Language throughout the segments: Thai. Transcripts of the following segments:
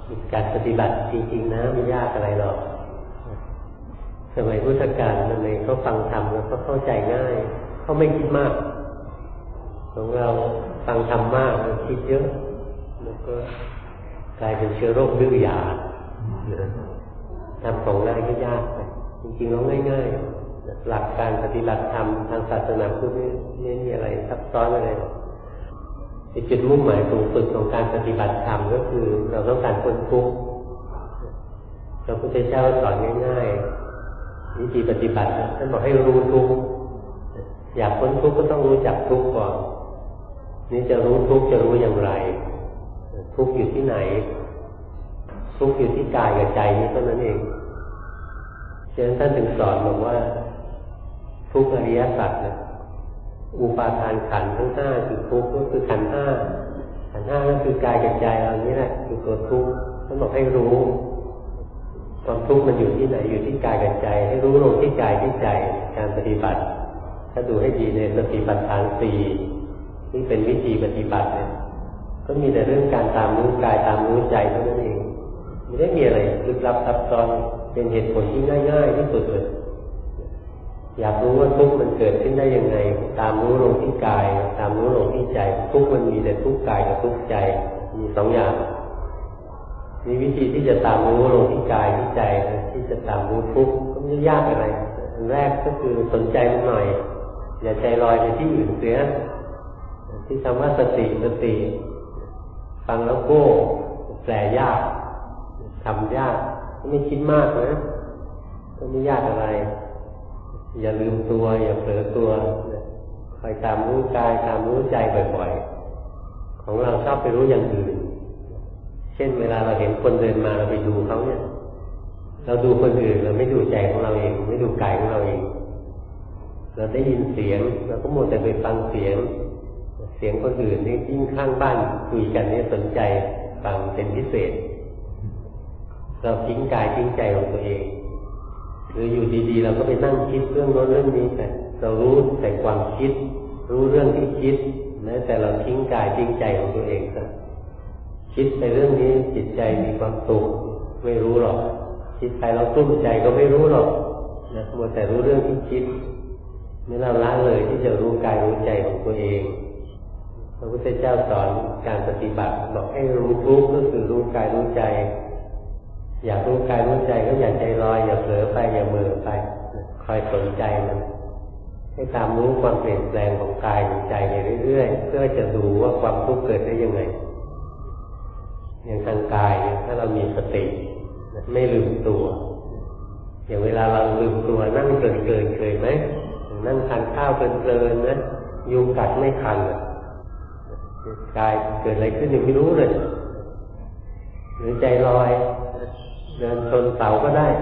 การปฏิบัติจริงๆนะไม่ยากอะไรหรอกสมัยพุทธกาลทำไมเขาฟังธรรมแล้วก็เข้าใจง่ายเขาไม่คิดมากของเราฟังธรรมมากเราคิดเยอะแล้วก็กลายเป็นเชื้อโรคดื้อยาทำของง่ายก็ยากไปจริงๆเราง่ายๆหลักการปฏิบัติธรรมทางศาสนาพุทธไม่มีอะไรซับซ้อนอะไรหรอกจุดมุ่งหมายสูงสุดของการปฏิบัติธรรมก็คือเราต้องการพ้นทุกข์พระพุทธเจ้าสอนง่ายๆวิธีปฏิบัติท่านบอกให้รู้ทุกข์อยากพ้นทุกข์ก็ต้องรู้จักทุกข์ก่อนนี่จะรู้ทุกข์จะรู้อย่างไรทุกข์อยู่ที่ไหนทุกข์อยู่ที่กายกับใจนี้เท่านั้นเองฉะนั้นท่านถึงสอนบอกว่าทุกข์อริยสัจนะอุปาทานขันธ์ทั้งห้าคือทุกข์ก็คือขันธ์ห้าขันธ์ห้าก็คือกายกับใจเรานี้แหละคือตัวทุกข์ท่านบอกให้รู้ความทุกข์มันอยู่ที่ไหนอยู่ที่กายกับใจให้รู้ลงที่กายที่ใจการปฏิบัติถ้าดูให้ดีในสติปัฏฐานสี่ที่เป็นวิธีปฏิบัติเนี่ยก็มีแต่เรื่องการตามรู้กายตามรู้ใจเท่านั้นเองไม่ได้มีอะไรลึกลับซับซ้อนเป็นเหตุผลที่ง่ายๆที่สุดเลยอยากรู้ว่าทุกข์มันเกิดขึ้นได้ยังไงตามรู้ลงที่กายตามรู้ลงที่ใจทุกข์มันมีแต่ทุกข์กายกับทุกข์ใจมีสองอย่างมีวิธีที่จะตามรู้ลงที่กายที่ใจที่จะตามรู้ทุกข์ก็ไม่ยากอะไรอันแรกก็คือสนใจมันหน่อยอย่าใจลอยไปที่อื่นเสียที่คำว่าสติฟังแล้วโก้แปลยากทำยากไม่คิดมากนะก็ไม่ยากอะไรอย่าลืมตัวอย่าเผลอตัวคอยตามรู้กายตามรู้ใจบ่อยๆของเราชอบไปรู้อย่างอื่นเช่นเวลาเราเห็นคนเดินมาเราไปดูเขาเนี่ยเราดูคนอื่นเราไม่ดูใจของเราเองไม่ดูกายของเราเองเราได้ยินเสียงเราก็มัวแต่ไปฟังเสียงคนอื่นนี่ยิ่งข้างบ้านคุยกันนี่สนใจฟังเป็นพิเศษเราทิ้งกายทิ้งใจของตัวเองหรืออยู่ดีๆเราก็ไปนั่งคิดเรื่องโน้นเรื่องนี้แต่เรารู้แต่ความคิดรู้เรื่องที่คิดนะแต่เราทิ้งกายทิ้งใจของตัวเองซะคิดไปเรื่องนี้จิตใจมีความสุขไม่รู้หรอกคิดไปเราตุ้มใจก็ไม่รู้หรอกนะมัวแต่รู้เรื่องที่คิดไม่เราละเลยที่จะรู้กายรู้ใจของตัวเองพระพุทธเจ้าสอนการปฏิบัติบอกให้รู้ทุกข์ก็คือรู้กายรู้ใจอยากรู้กายรู้ใจก็อย่าใจลอยอย่าเผลอไปอย่าเมื่อไปคอยสนใจมันให้ตามรู้ความเปลี่ยนแปลงของกายของใจไปเรื่อยๆเพื่อจะดูว่าความทุกข์เกิดได้ยังไงอย่างทางกายถ้าเรามีสติไม่ลืมตัวอย่างเวลาเราลืมตัวนั่งเพลินๆเคยไหมนั่งทานข้าวเพลินๆนะยุงกัดไม่คันกายเกิดอะไรขึ้นยังไม่รู้เลยหรือใจลอยเดินชนเสาก็ได้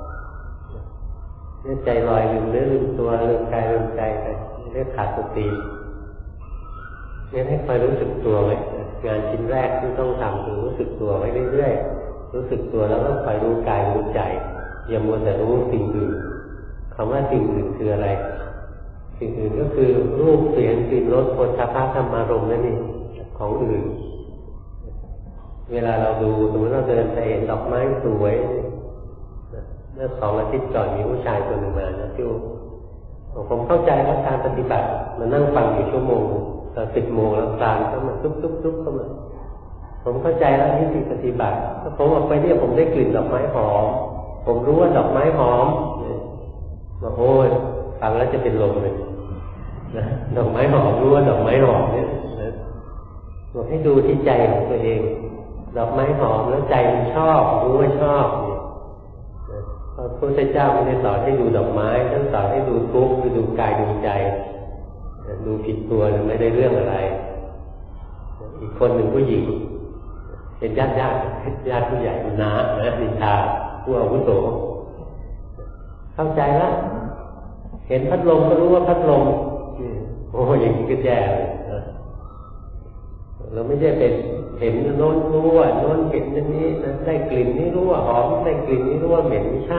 เนี่ยใจลอยลืมเนื้อลืมตัวลืมกายลืมใจไปเรียกขาดสติงั้นให้คอยรู้สึกตัวไว้งานชิ้นแรกที่ต้องทำคือรู้สึกตัวไว้เรื่อยๆรู้สึกตัวแล้วก็คอยรู้กายรู้ใจอย่ามัวแต่รู้สิ่งอื่นคำว่าสิ่งอื่นคืออะไรสิ่งอื่นก็คือรูปเสียงกลิ่นรสโผฏฐัพพะธรรมารมณ์นั่นเองของอื่นเวลาเราดูสมมติเราเดินไปเห็นดอกไม้สวยเมื่อ2 อาทิตย์ก่อนมีผู้ชายคนหนึ่งมานะที่ผมเข้าใจว่าการปฏิบัติมันนั่งฟังอยู่ชั่วโมงตอน10 โมงแล้วตามเข้ามาตุ๊บเข้ามาผมเข้าใจแล้ววิธีปฏิบัติผมออกไปเนี่ยผมได้กลิ่นดอกไม้หอมผมรู้ว่าดอกไม้หอมมาโอ้ยฟังแล้วจะเป็นลมเลยนะดอกไม้หอมรู้ว่าดอกไม้หอมเนี่ยบอกให้ดูที่ใจของตัวเองดอกไม้หอมแล้วใจมันชอบรู้ว่าชอบพระพุทธเจ้าไม่ได้สอนให้ดูดอกไม้ท่านสอนให้ดูทุกข์คือดูกายดูใจดูผิดตัวไม่ได้เรื่องอะไรอีกคนหนึ่งผู้หญิงเป็นญาติผู้ใหญ่น้านะนินทาผู้อาวุโสเข้าใจแล้วเห็นพัดลมก็รู้ว่าพัดลมโอ้อย่างนี้ก็แย่เลยเราไม่ได้เป็นเห็นโน้นรู้ว่าโน้นเห็นอย่างนี้นะได้กลิ่นนี้รู้ว่าหอมได้กลิ่นนี้รู้ว่าเหม็นไม่ใช่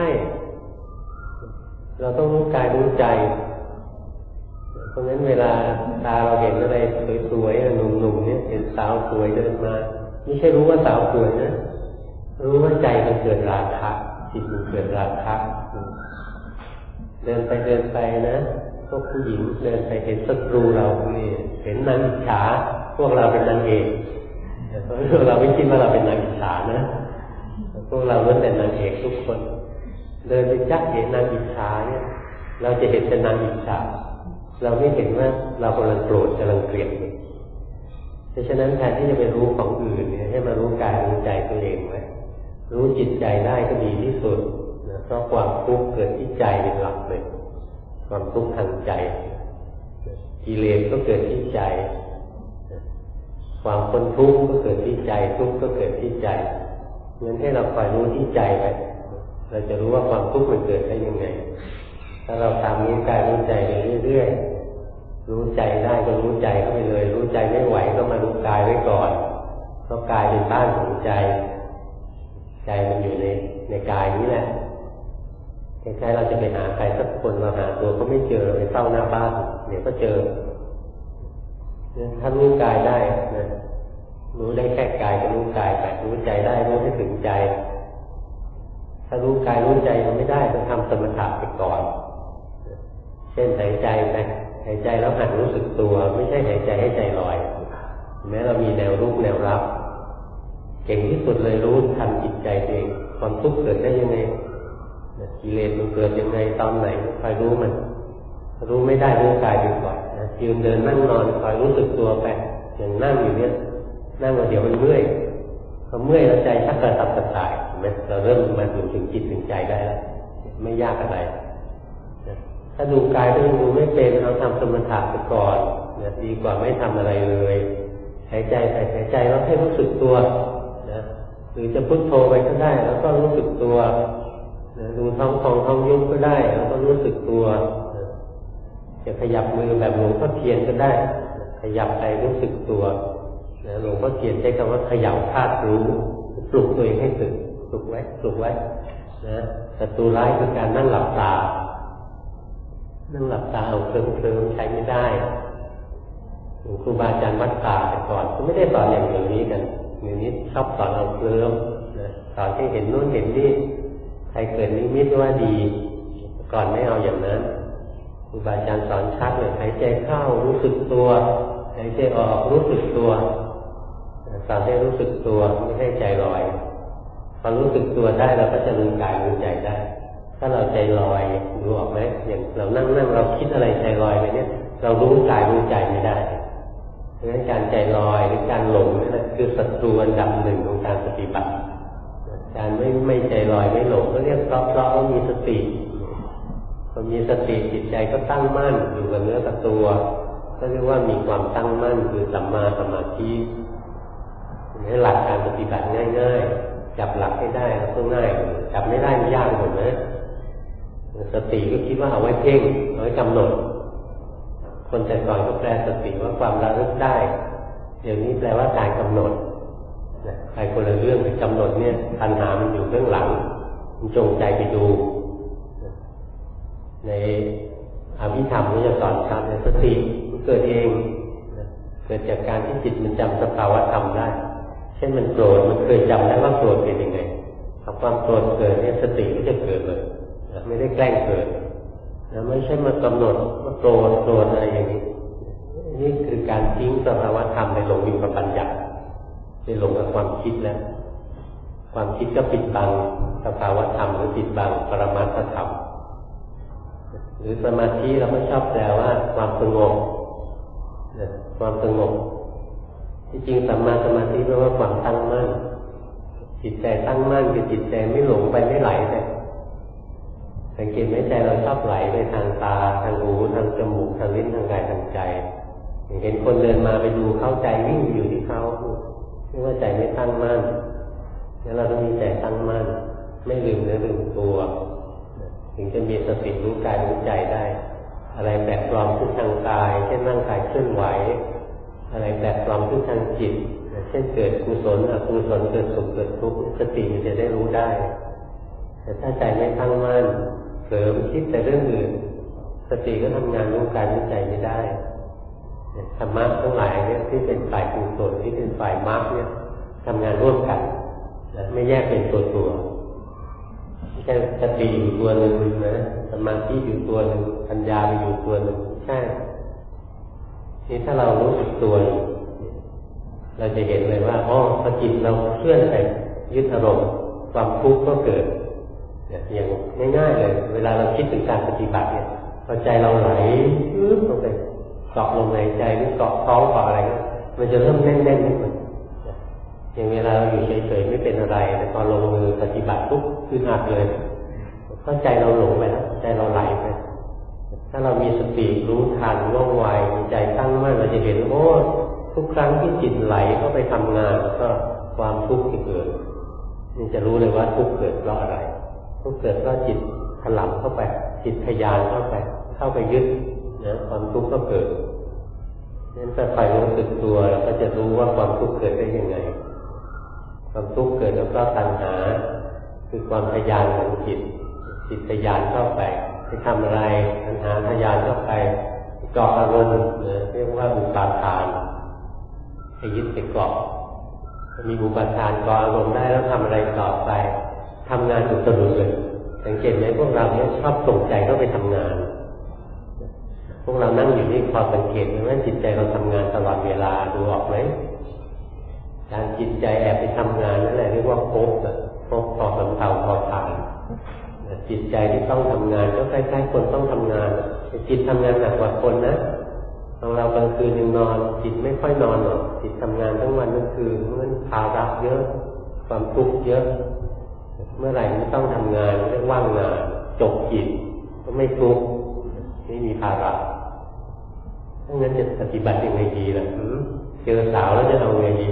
เราต้องรู้กายรู้ใจเพราะฉะนั้นเวลาตาเราเห็นอะไรสวยๆหนุ่มๆเนี่ยเห็นสาวสวยเดินมาไม่ใช่รู้ว่าสาวสวยนะรู้ว่าใจมันเกิดราคะจิตมันเกิดราคะเดินไปนะพวกผู้หญิงเดินไปเห็นศัตรูเรานี่เห็นนางอิจฉาพวกเราเป็นนางเอกเพราะเราไม่คิดว่าเราเป็นนางอิจฉานะพวกเราล้วนแต่นางเอกทุกคนเดินไปจักเห็นนางอิจฉาเนี่ยเราจะเห็นเป็นนางอิจฉาเราไม่เห็นว่าเรากำลังโกรธกำลังเกลียดเพราะฉะนั้นแทนที่จะไปรู้ของอื่นเนี่ยให้มารู้กายรู้ใจตัวเองไว้รู้จิตใจได้ก็ดีที่สุดนะเพราะความทุกข์เกิดที่ใจเป็นหลักเลยความทุกข์ทางใจกิเลสก็เกิดที่ใจความพ้นทุกข์ก็เกิดที่ใจทุกข์ก็เกิดที่ใจงั้นให้เราคอยรู้ที่ใจไปเราจะรู้ว่าความทุกข์มันเกิดได้ยังไงถ้าเราตามรู้กายรู้ใจไปเรื่อยๆรู้ใจได้ก็รู้ใจเข้าไปเลยรู้ใจไม่ไหวก็มารู้กายไว้ก่อนเพราะกายเป็นบ้านของใจใจมันอยู่ในกายนี้แหละคล้ายๆเราจะไปหาใครสักคนเราหาตัวก็ไม่เจอไปเฝ้าหน้าบ้านเดี๋ยวก็เจอถ้ารู้กายได้นะรู้ได้แค่กายก็รู้กายไปรู้ใจได้รู้ให้ถึงใจถ้ารู้กายรู้ใจมันไม่ได้ต้องทำสมถะไปก่อนเช่นหายใจไปหายใจแล้วหัดรู้สึกตัวไม่ใช่หายใจให้ใจลอยแม้เรามีแนวรุกแนวรับเก่งที่สุดเลยรู้ทันจิตใจเองความทุกข์เกิดได้ยังไงกิเลสมันเกิดยังไงตอนไหนคอยรู้มันรู้ไม่ได้รู้กายไปก่อนนะยืนเดินนั่งนอนคอยรู้สึกตัวไปอย่างนั่งอยู่เนี่ยนั่งมาเดี๋ยวมันเมื่อยพอเมื่อยแล้วใจชักกระสับกระส่ายเห็นไหมเราเริ่มมาถึงจิตถึงใจได้แล้วไม่ยากอะไรถ้าดูกายก็ยังดูไม่เป็นเราทำสมถะไปก่อนดีกว่าไม่ทำอะไรเลยหายใจไปหายใจแล้วให้รู้สึกตัวนะหรือจะพุทโธไปก็ได้แล้วก็รู้สึกตัวดูท้องพองท้องยุบก็ได้แล้วก็รู้สึกตัวจะขยับมือแบบหลวงพ่อเทียนก็ได้ขยับไปรู้สึกตัวหลวงพ่อเทียนใช้คำว่าขยับธาตุรู้ปลุกตัวเองให้ตื่นปลุกไว้นะศัตรูร้ายคือการนั่งหลับตาเอาเคลิ้มใช้ไม่ได้ครูบาอาจารย์วัดป่าแต่ก่อนก็ไม่ได้สอนอย่างเดี๋ยวนี้กันเดี๋ยวนี้ชอบสอนเอาเคลิ้มนะสอนให้เห็นนู่นเห็นนี่ใครเกิดนิมิตว่าดีก่อนไม่เอาอย่างนั้นครูบาอาจารย์สอนชัดเลยหายใจเข้ารู้สึกตัวหายใจออกรู้สึกตัวสอนให้รู้สึกตัวไม่ให้ใจลอยพอรู้สึกตัวได้เราก็จะรู้กายรู้ใจได้ถ้าเราใจลอยรู้ออกไหมอย่างเรานั่งเราคิดอะไรใจลอยไปเนี่ยเรารู้กายรู้ใจไม่ได้เพราะฉะนั้นการใจลอยหรือการหลงนี่แหละคือศัตรูอันดับหนึ่งของการปฏิบัติการไม่ใจลอยไม่หลงก็เรียกเพราะว่ามีสติพอมีสติจิตใจก็ตั้งมั่นอยู่กับเนื้อกับตัวก็เรียกว่ามีความตั้งมั่นคือสัมมาสมาธิในหลักการปฏิบัติง่ายๆจับหลักให้ได้แล้วก็ง่ายจับไม่ได้ไม่ยากหมดนะสติก็คิดว่าเอาไว้เพ่งเอาไว้กำหนดคนแต่ก่อนก็แปลสติว่าความระลึกได้เดี๋ยวนี้แปลว่าการกำหนดใครคนละเรื่องไปกำหนดเนี่ยปัญหามันอยู่เบื้องหลังมันจงใจไปดูในอภิธรรมมันจะสอนชัดในสติมันเกิดเองเกิดจากการที่จิตมันจำสภาวะธรรมได้เช่นมันโกรธมันเคยจำได้ว่าโกรธเป็นยังไงพอความโกรธเกิดเนี่ยสติก็จะเกิดเลยไม่ได้แกล้งเกิดไม่ใช่มากำหนดว่าโกรธอะไรอย่างนี้นี่คือการทิ้งสภาวะธรรมไปหลงอยู่กับปัญญาไปหลงกับความคิดแล้วความคิดก็ปิดบังสภาวะธรรมหรือปิดบังปรมัตถธรรมหรือสมาธิเราไม่ชอบแปลว่าความสงบความสงบที่จริงสัมมาสมาธิแปลว่าความตั้งมั่นจิตใจตั้งมั่นคือจิตใจไม่หลงไปไม่ไหลไปสังเกตไหมใจเราชอบไหลไปทางตาทางหูทางจมูกทางลิ้นทางกายทางใจเห็นคนเดินมาไปดูเข้าใจวิ่งอยู่ที่เขาเรียกว่าใจไม่ตั้งมั่นแล้วเราต้องมีใจตั้งมั่นไม่ลืมเนื้อลืมตัวถึงจะมีสติรู้กายรู้ใจได้อะไรแปลกปลอมขึ้นทางกายเช่นร่างกายเคลื่อนไหวอะไรแปลกปลอมขึ้นทางจิตเช่นเกิดกุศลอกุศลเกิดสุขเกิดทุกข์สติมันจะได้รู้ได้แต่ถ้าใจไม่ตั้งมั่นเผลอคิดแต่เรื่องอื่นสติก็ทำงานรู้กายรู้ใจไม่ได้ธรรมะทั้งหลายเนี่ยที่เป็นฝ่ายกุศลที่เป็นฝ่ายมรรคเนี่ยทำงานร่วมกันไไม่แยกเป็นตัวไม่ใช่สติอยู่ตัวหนึ่งนะสมาธิอยู่ตัวหนึ่งปัญญาไปอยู่ตัวหนึ่งใช่นี่ถ้าเรารู้สึกตัวเราจะเห็นเลยว่าพอจิตเราเคลื่อนไปยึดอารมณ์ความทุกข์ก็เกิดอย่างง่ายๆเลยเวลาเราคิดถึงการปฏิบัติเนี่ยพอใจเราไหลลงไปเกาะลมหายใจหรือเกาะท้องเกาะอะไรมันจะเริ่มแน่นๆขึ้นมาอย่างเวลาเราอยู่เฉยๆไม่เป็นอะไรแต่พอลงมือปฏิบัติปุ๊บคือหักเลยเพราะใจเราหลงไปแล้วใจเราไหลไปถ้าเรามีสติรู้ทันว่องไวมีใจตั้งมั่นเราจะเห็นโอ้ทุกครั้งที่จิตไหลเข้าไปทำงานแล้วก็ความทุกข์ที่เกิดนี่จะรู้เลยว่าทุกข์เกิดเพราะอะไรทุกข์เกิดเพราะจิตถลำเข้าไปจิตทะยานเข้าไปยึดนะความทุกข์ก็เกิดนั้นถ้าใครรู้สึกตัวเราก็จะรู้ว่าความทุกข์เกิดได้ยังไงความทุกข์เกิดเพราะตัณหาคือความทะยานของจิตทะยานเข้าไปทำอะไรตัณหาทะยานเข้าไปเกาะอารมณ์เรียกว่าอุปาทานไปยึดไปเกาะมีอุปาทานเกาะอารมณ์ได้แล้วทำอะไรต่อไปทำงานอุตรุดเลยสังเกตไหมพวกเราเนี่ยชอบส่งใจเข้าไปทำงานพวกเรานั่งอยู่นี่พอสังเกตว่าจิตใจเราทำงานตลอดเวลาดูออกไหมการจิตใจแอบไปทำงานนั่นแหละเรียกว่าภพพอสำเภาพอผ่านจิตใจที่ต้องทำงานก็คล้ายๆคนต้องทำงานจิตทำงานหนักกว่าคนนะของเรากลางคืนยังนอนจิตไม่ค่อยนอนหรอกจิตทำงานทั้งวันทั้งคืนมันภาระเยอะความทุกข์เยอะเมื่อไหร่ไม่ต้องทำงานเรียกว่างงานจบจิตก็ไม่ทุกข์ไม่มีภาระถ้างั้นจะปฏิบัติยังไงดีล่ะเจอสาวแล้วจะเอาไงดี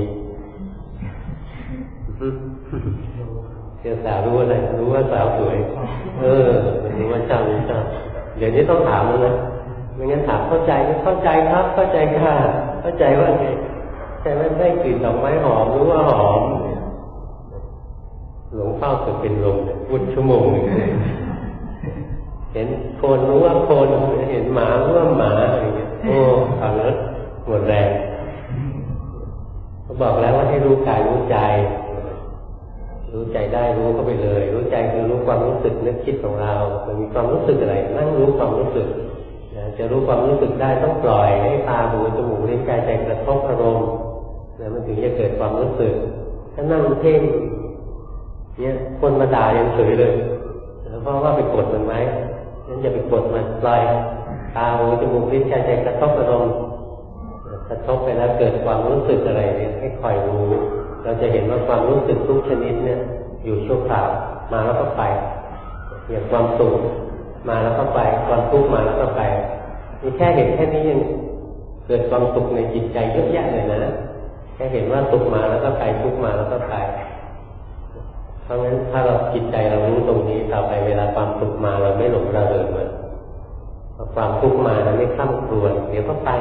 เจอสาวรู้อะไรรู้ว่าสาวสวยรู้ว่าเจ้าเดี๋ยวนี้ต้องถามแล้วนะไม่งั้นถามเข้าใจไม่เข้าใจครับเข้าใจค่ะเข้าใจว่าไงใช่ไหมได้กลิ่นดอกไม้หอมรู้ว่าหอมหลงเฝ้าจนเป็นลมพูดชั่วโมงหนึ่งเห็นโคนรู้ว่าโคนเห็นหมารู้ว่าหมาอะไรเงี้ยโอ้ฟังแล้วหมดแรงเขาบอกแล้วว่าให้รู้กายรู้ใจรู้ใจได้รู้เข้าไปเลยรู้ใจคือรู้ความรู้สึกนึกคิดของเรามันมีความรู้สึกอะไรนั่งรู้ความรู้สึกจะรู้ความรู้สึกได้ต้องปล่อยให้ตาหูจมูกลิ้นกายใจกระทบอารมณ์มันถึงจะเกิดความรู้สึกถ้านั่งเพ่งเนี่ยคนมาด่ายังเฉยเลยเพราะว่าไปกดมันไหมงั้นอย่าไปกดมันปล่อยตาหูจมูกลิ้นกายใจกระทบอารมณ์กระทบไปแล้วเกิดความรู้สึกอะไรเนี่ยให้คอยรู้เราจะเห็นว่าความรู้สึกทุกชนิดเนี่ยอยู่ชั่วคราวมาแล้วก็ไปอย่างความสุขมาแล้วก็ไปความทุกข์มาแล้วก็ไปมีแค่เห็นแค่นี้ยังเกิดความสุขในจิตใจเยอะแยะเลยนะแค่เห็นว่าสุขมาแล้วก็ไปทุกข์มาแล้วก็ไปเพราะงั้นถ้าเราจิตใจเรารู้ตรงนี้ต่อไปเวลาความสุขมาเราไม่หลงระเริงมันพอความทุกข์มาเราไม่ข้ามครวญเดี๋ยวก็ไป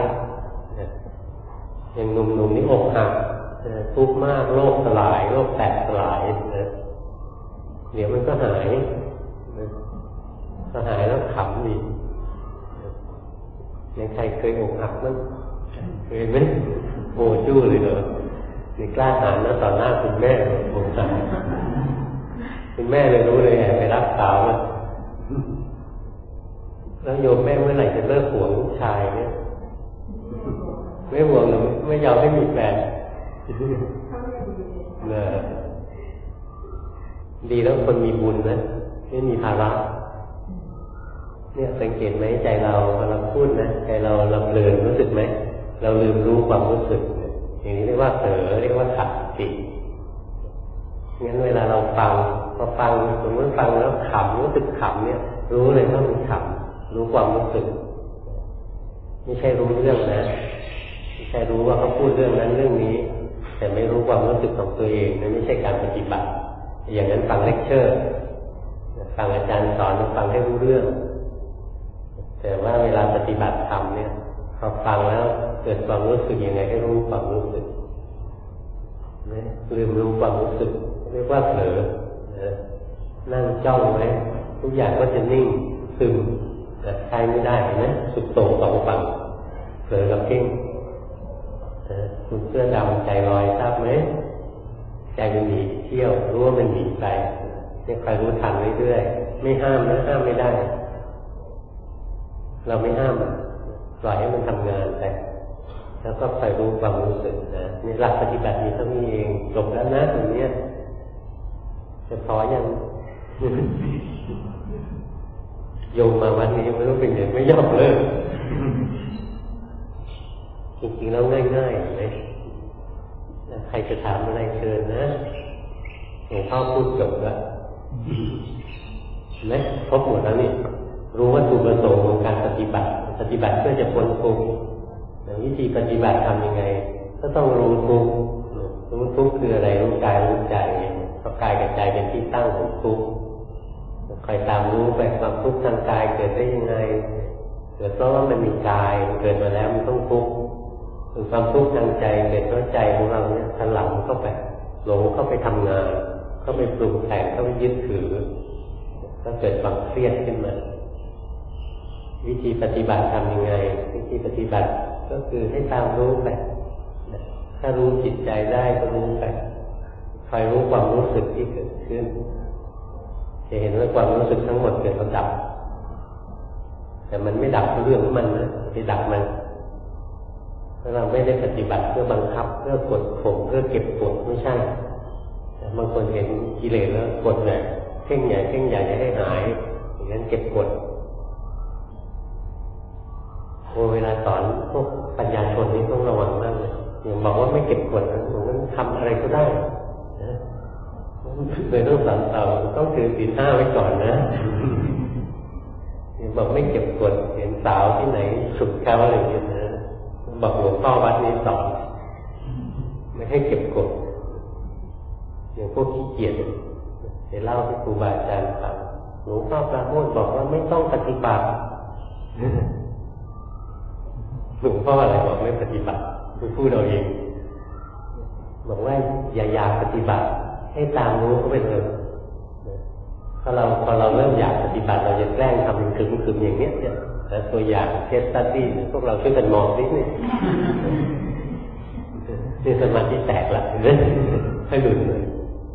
อย่างหนุ่มๆนี่อกหักทุกข์มากโลกสลายโลกแตกสลายนะเดี๋ยวมันก็หายพอหายแล้วขำดียังใครเคยอกหักมั้งเคยไหมโอ้จู้เลยเหรอนี่กล้าหาญนะต่อหน้าคุณแม่ผมสั่งคุณแม่เลยรู้เลยแอบไปรับสาวมาแล้วโยมแม่เมื่อไหร่จะเลิกห่วงลูกชายเนี่ยไม่ห่วงหรือไม่ยอมให้มีแฟนดีแล้วคนมีบุญนะไม่มีภาระเนี่ยสังเกตไหมใจเราพอเราพูดนะใจเราลำเลินรู้สึกไหมเราลืมรู้ความรู้สึกอย่างนี้เรียกว่าเผลอเรียกว่าขาดสติงั้นเวลาเราฟังพอฟังสมมติฟังแล้วขำรู้สึกขำเนี่ยรู้เลยว่ามันขำรู้ความรู้สึกไม่ใช่รู้เรื่องนะไม่ใช่รู้ว่าเขาพูดเรื่องนั้นเรื่องนี้แต่ไม่รู้ความรู้สึกของตัวเองนั่นไม่ใช่การปฏิบัติอย่างนั้นฟังเลคเชอร์ฟังอาจารย์สอนฟังให้รู้เรื่องแต่ว่าเวลาปฏิบัติธรรมเนี่ยพอฟังแล้วเกิดความรู้สึกยังไงให้รู้ความรู้สึกลืมรู้ความรู้สึกเรียกว่าเผลอนั่งจ้องไว้ทุกอย่างก็จะนิ่งซึมใช้ไม่ได้นะสุดโต่งสองฝั่งเผลอกับเพ่งคุณเสื้อดำใจลอยทราบไหมใจมันหนีเที่ยวรู้ว่ามันหนีไปเนี่ยคอยรู้ทันเรื่อยๆไม่ห้ามนะห้ามไม่ได้เราไม่ห้ามปล่อยให้มันทำงานไปแล้วก็คอยรู้ความรู้สึกนะนี่หลักปฏิบัติมีเท่านี้เองจบแล้วนะตรงนี้จะพอยังโยมมาวันนี้ไม่รู้เป็นยังไม่ยอมเลิกจริงๆแล้วง่ายๆเลยใครจะถามอะไรเชิญนะหลวงพ่อพูดจบแล้วเห็นไหมครบหมดแล้วนี่รู้ว่าจุดประสงค์ของการปฏิบัติเพื่อจะพ้นทุกข์วิธีปฏิบัติทำยังไงก็ต้องรู้ทุกข์คืออะไรรู้กายรู้ใจเพราะกายกับใจเป็นที่ตั้งของทุกข์คอยตามรู้ไปความทุกข์ทางกายเกิดได้ยังไงเกิดเพราะว่ามันมีกายเกิดมาแล้วมันต้องทุกข์หรือความทุกข์ทางใจเกิดเพราะใจของเราเนี่ยถลำเข้าไปหลงเข้าไปทำงานเข้าไปปรุงแต่งเข้าไปยึดถือก็เกิดความเครียดขึ้นมาวิธีปฏิบัติทำยังไงวิธีปฏิบัติก็คือให้ตามรู้ไปถ้ารู้จิตใจได้ก็รู้ไปคอยรู้ความรู้สึกที่เกิดขึ้นจะเห็นว่าความรู้สึกทั้งหมดเกิดแล้วดับแต่มันไม่ดับเรื่องของมันนะไปดับมันเพราะเราไม่ได้ปฏิบัติเพื่อบังคับเพื่อกดข่มเพื่อเก็บกดไม่ใช่บางคนเห็นกิเลสแล้วกดเนี่ยเพ่งใหญ่จะให้หายอย่างนั้นเก็บกดเวลาสอนพวกปัญญาชนนี่ต้องระวังมากเลยอย่างบอกว่าไม่เก็บกดนะมันทำอะไรก็ได้นะเลยต้องสอนต่อต้องถือศีล 5ไว้ก่อนนะอย่างบอกไม่เก็บกดเห็นสาวที่ไหนสุดเขาอะไรอย่างเงี้ยนะบอกหลวงพ่อวัดนี้สอนไม่ให้เก็บกดอย่างพวกขี้เกียจจะเล่าให้ครูบาอาจารย์ฟังหลวงพ่อปราโมทบอกว่าไม่ต้องปฏิบัติหลวงพ่ออะไรบอกไม่ปฏิบัติคือพูดเราเองบอกว่าอย่าอยากปฏิบัติให้ตามรู้เข้าไปเลยพอเราเริ่มอยากปฏิบัติเราจะแกล้งทำเป็นคึมๆอย่างเนี้ยแต่ตัวอย่างเคสสตั๊ดดี้พวกเราช่วยกันมองนิดนึงนี่สมาธิแตกละให้หลุดเลย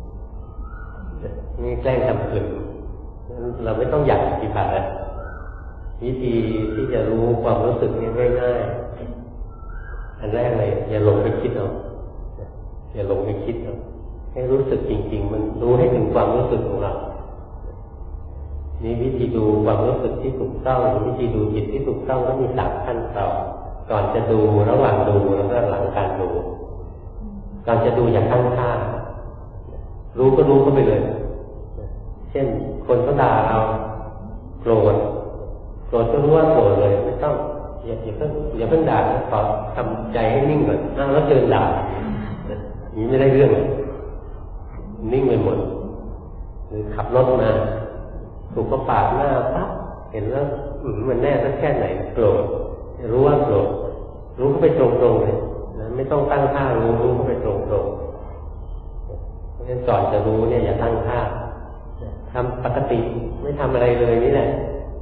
นี่แกล้งทำคึมเราไม่ต้องอยากปฏิบัตินะวิธีที่จะรู้ความรู้สึกนี้ง่ายๆอันแรกเลยอย่าหลงไปคิดเอาอย่าหลงไปคิดเอาให้รู้สึกจริงๆมันรู้ให้ถึงความรู้สึกของเรานี่วิธีดูความรู้สึกที่ถูกต้องวิธีดูจิตที่ถูกต้องก็มี3ขั้นตอนก่อนจะดูระหว่างดูแล้วก็หลังการดูก่อนจะดูอย่าตั้งท่ารู้ก็รู้เข้าไปเลยเช่นคนเขาด่าเราโกรธก็รู้ว่าโกรธเลยไม่ต้องอย่าเพิ่งด่าขอทำใจให้นิ่งก่อนแล้วเจอด่านี้ไม่ได้เรื่องนิ่งไปหมดหรือขับรถมาถูกก็ปาดหน้าปั๊บเห็นแล้วมันแน่สักแค่ไหนโกรธรู้ว่าโกรธรู้เข้าไปตรงๆเลยนะไม่ต้องตั้งท่ารู้เข้าไปตรงๆเพราะฉะนั้นก่อนจะรู้เนี่ยอย่าตั้งท่าทำปกติไม่ทำอะไรเลยนี่แหละ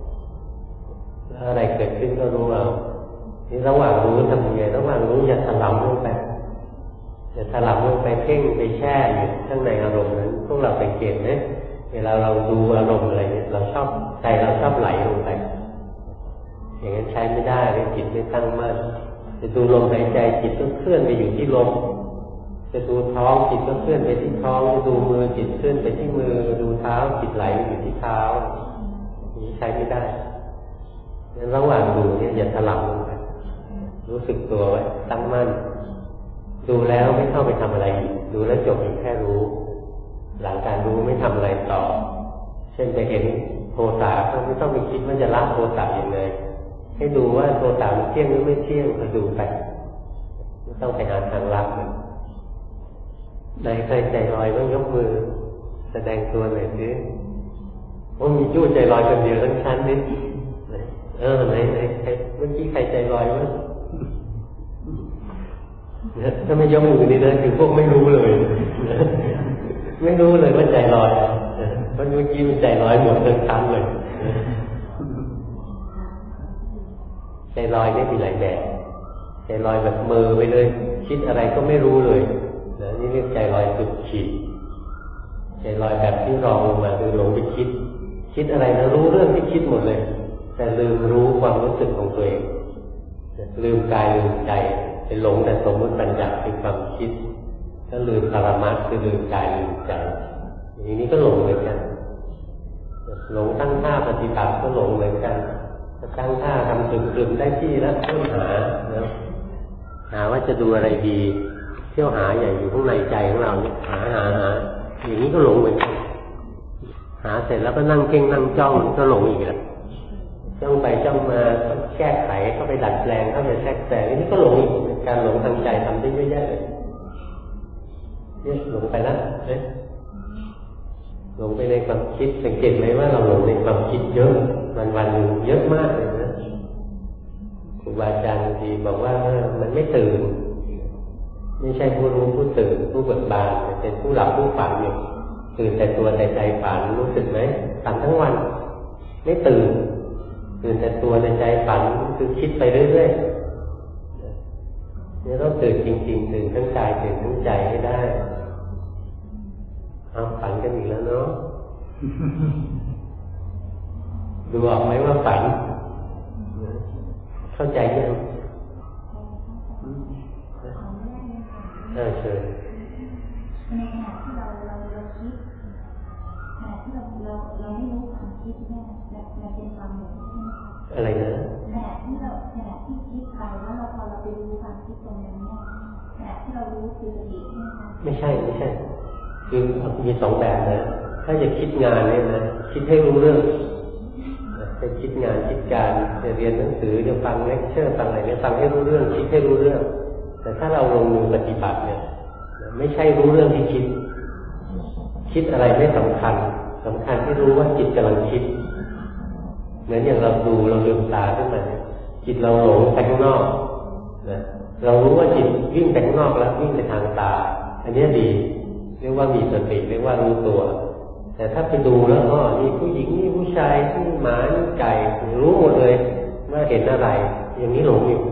อะไรเกิดขึ้นก็รู้เอานี่ระหว่างรู้ทำยังไงระหว่างรู้อย่าถลำลงไปอย่าถลำลงไปเพ่งไปแช่อยู่ข้างในอารมณ์นั้นพวกเราสังเกตไหมเวลาเราดูอารมณ์อะไรเนี่ยเราชอบใจเราชอบไหลลงไปอย่างนั้นใช้ไม่ได้เลยจิตไม่ตั้งมั่นจะดูลมหายใจจิตก็เคลื่อนไปอยู่ที่ลมจะดูท้องจิตก็เคลื่อนไปที่ท้องจะดูมือจิตเคลื่อนไปที่มือดูเท้าจิตไหลไปอยู่ที่เท้านี้ใช้ไม่ได้ระหว่างดูเนี่ยอย่าถลำลงไปรู้สึกตัวไว้ตั้งมั่นดูแล้วไม่เข้าไปทำอะไรอีกดูแล้วจบแค่รู้หลังการรู้ไม่ทำอะไรต่อเช่นไปเห็นโทสะก็ไม่ต้องไปคิดว่าจะละโทสะอย่างไรให้ดูว่าโทสะมันเที่ยงหรือไม่เที่ยงก็ดูไปไม่ต้องไปหาทางละมันในใครใจลอยก็ยกมือแสดงตัวหน่อยสิว่ามีจู้ใจลอยคนเดียวทั้งชั้นนี่ไหนใครเมื่อกี้ใครใจลอยวะถ้าไม่ยกมือนี่นะคือพวกไม่รู้เลยไม่รู้เลยว่าใจลอยเพราะเมื่อกี้มันใจลอยหมดทั้งชั้นเลยใจลอยนี่มีหลายแบบใจลอยแบบมือไปเลยคิดอะไรก็ไม่รู้เลยนี่นี้เรียกใจลอยสุดขีดใจลอยแบบที่รองลงมาคือหลงไปคิดอะไรนะรู้เรื่องที่คิดหมดเลยแต่ลืมรู้ความรู้สึกของตัวเองลืมกายลืมใจไปหลงแต่สมมติบัญญัติคือความคิดก็ลืมปรมัตถ์คือลืมกายลืมใจอย่างนี้ก็หลงเหมือนกันหลงตั้งท่าปฏิบัติก็หลงเหมือนกันตั้งท่าทำซึมๆได้ที่แล้วเริ่มหาว่าจะดูอะไรดีเที่ยวหาใหญ่อยู่ข้างในใจของเราเนี่ยหาอย่างนี้ก็หลงเหมือนกันหาเสร็จแล้วก็นั่งเพ่งนั่งจ้องก็หลงอีกแล้วจ้องไปจ้องมาแก้ไขเข้าไปดัดแปลงเข้าไปแทรกแซงนี่ก็หลงอีกการหลงทางใจทำได้เยอะแยะเลยเนี่ยหลงไปแล้วเนี่ยหลงไปในความคิดสังเกตไหมว่าเราหลงในความคิดเยอะวันเยอะมากเลยนะครูบาอาจารย์บางทีบอกว่ามันไม่ตื่นไม่ใช่ผู้รู้ผู้ตื่นผู้เบิกบานเป็นผู้หลับผู้ฝันอยู่ตื่นแต่ตัวแต่ใจฝันรู้สึกไหมฝันทั้งวันไม่ตื่นแต่ตัวแต่ใจฝันคือคิดไปเรื่อยๆนี่ต้องตื่นจริงๆตื่นทั้งกายตื่นทั้งใจให้ได้เอาฝันกันอีกแล้วเนาะ ดูออกไหมว่าฝันเข้าใจยังเชิญในขณะที่เราคิดขณะที่เราไม่รู้ความคิดเนี่ยมันเป็นความหลงใช่ไหมคะอะไรนะขณะที่คิดไปแล้วพอเราไปรู้ความคิดตรงนั้นเนี่ยขณะที่เรารู้คือสติใช่ไหมคะไม่ใช่คือมีสองแบบนะถ้าจะคิดงานเนี่ยนะคิดให้รู้เรื่องจะคิดงานคิดการจะเรียนหนังสือจะฟังเลคเชอร์ฟังอะไรเนี่ยฟังให้รู้เรื่องคิดให้รู้เรื่องแต่ถ้าเราลงมือปฏิบัติเนี่ยไม่ใช่รู้เรื่องที่คิดอะไรไม่สำคัญที่รู้ว่าจิตกำลังคิดเหมือนอย่างเราลืมตาขึ้นมาจิตเราหลงไปข้างนอกนะเรารู้ว่าจิตวิ่งไปข้างนอกแล้ววิ่งไปทางตาอันนี้ดีเรียกว่ามีสติเรียกว่ารู้ตัวแต่ถ้าไปดูแล้วมีผู้หญิงมีผู้ชายมีหมามีไก่รู้หมดเลยว่าเห็นอะไรอย่างนี้หลงอยู่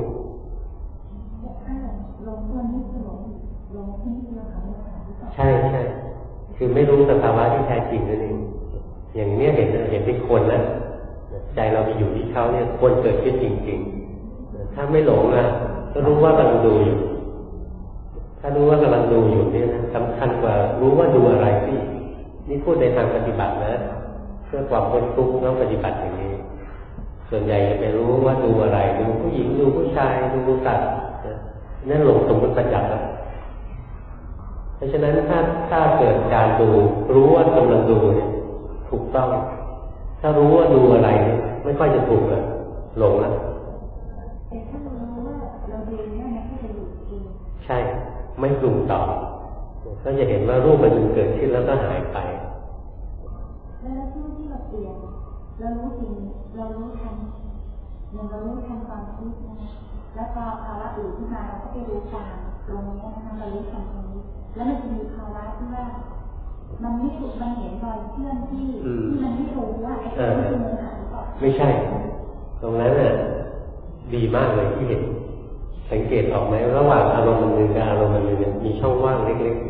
ใช่คือไม่รู้สภาวะที่แท้จริงนั่นเองอย่างนี้เห็นเป็นคนนะใจเราไปอยู่ที่เขาเนี่ยคนเกิดขึ้นจริงๆถ้าไม่หลงนะก็รู้ว่ากำลังดูอยู่ถ้ารู้ว่ากำลังดูอยู่เนี่ยนะสำคัญกว่ารู้ว่าดูอะไรที่นี่พูดในทางปฏิบัตินะเพื่อความพ้นทุกข์ต้องปฏิบัติอย่างนี้ส่วนใหญ่จะไปรู้ว่าดูอะไรดูผู้หญิงดูผู้ชายดูสัตว์นั่นหลงสมมติประจักษ์เพราะฉะนั้นถ้าเกิดการดูรู้ว่ากำลังดูเนี่ยถูกต้องถ้ารู้ว่าดูอะไรไม่ค่อยจะถูกเลยหลงแล้วแต่ถ้าเรารู้ว่าเราดูนั่นมันก็จะหยุดเองใช่ไม่ปรุงต่อก็จะเห็นว่ารูปมันเกิดขึ้นแล้วก็หายไปแล้วช่วงที่เราเปลี่ยนเรารู้จริงเรารู้ทันเรารู้ทันความคิดนะแล้วพอภาวะอื่นขึ้นมาเราก็ไปรู้ตามตรงนี้นะคะเรารู้ทันตรงนี้แล้วมันจะมีภาวะที่ว่ามันไม่ถูกมันเห็นรอยเคลื่อนที่มันไม่รู้ว่าไอ้ตัวนี้คือเนื้อหาหรือเปล่าไม่ใช่ตรงนั้นน่ะดีมากเลยที่เห็นสังเกตออกไหมระหว่างอารมณ์หนึ่งกับอารมณ์หนึ่งมีช่องว่างเล็ก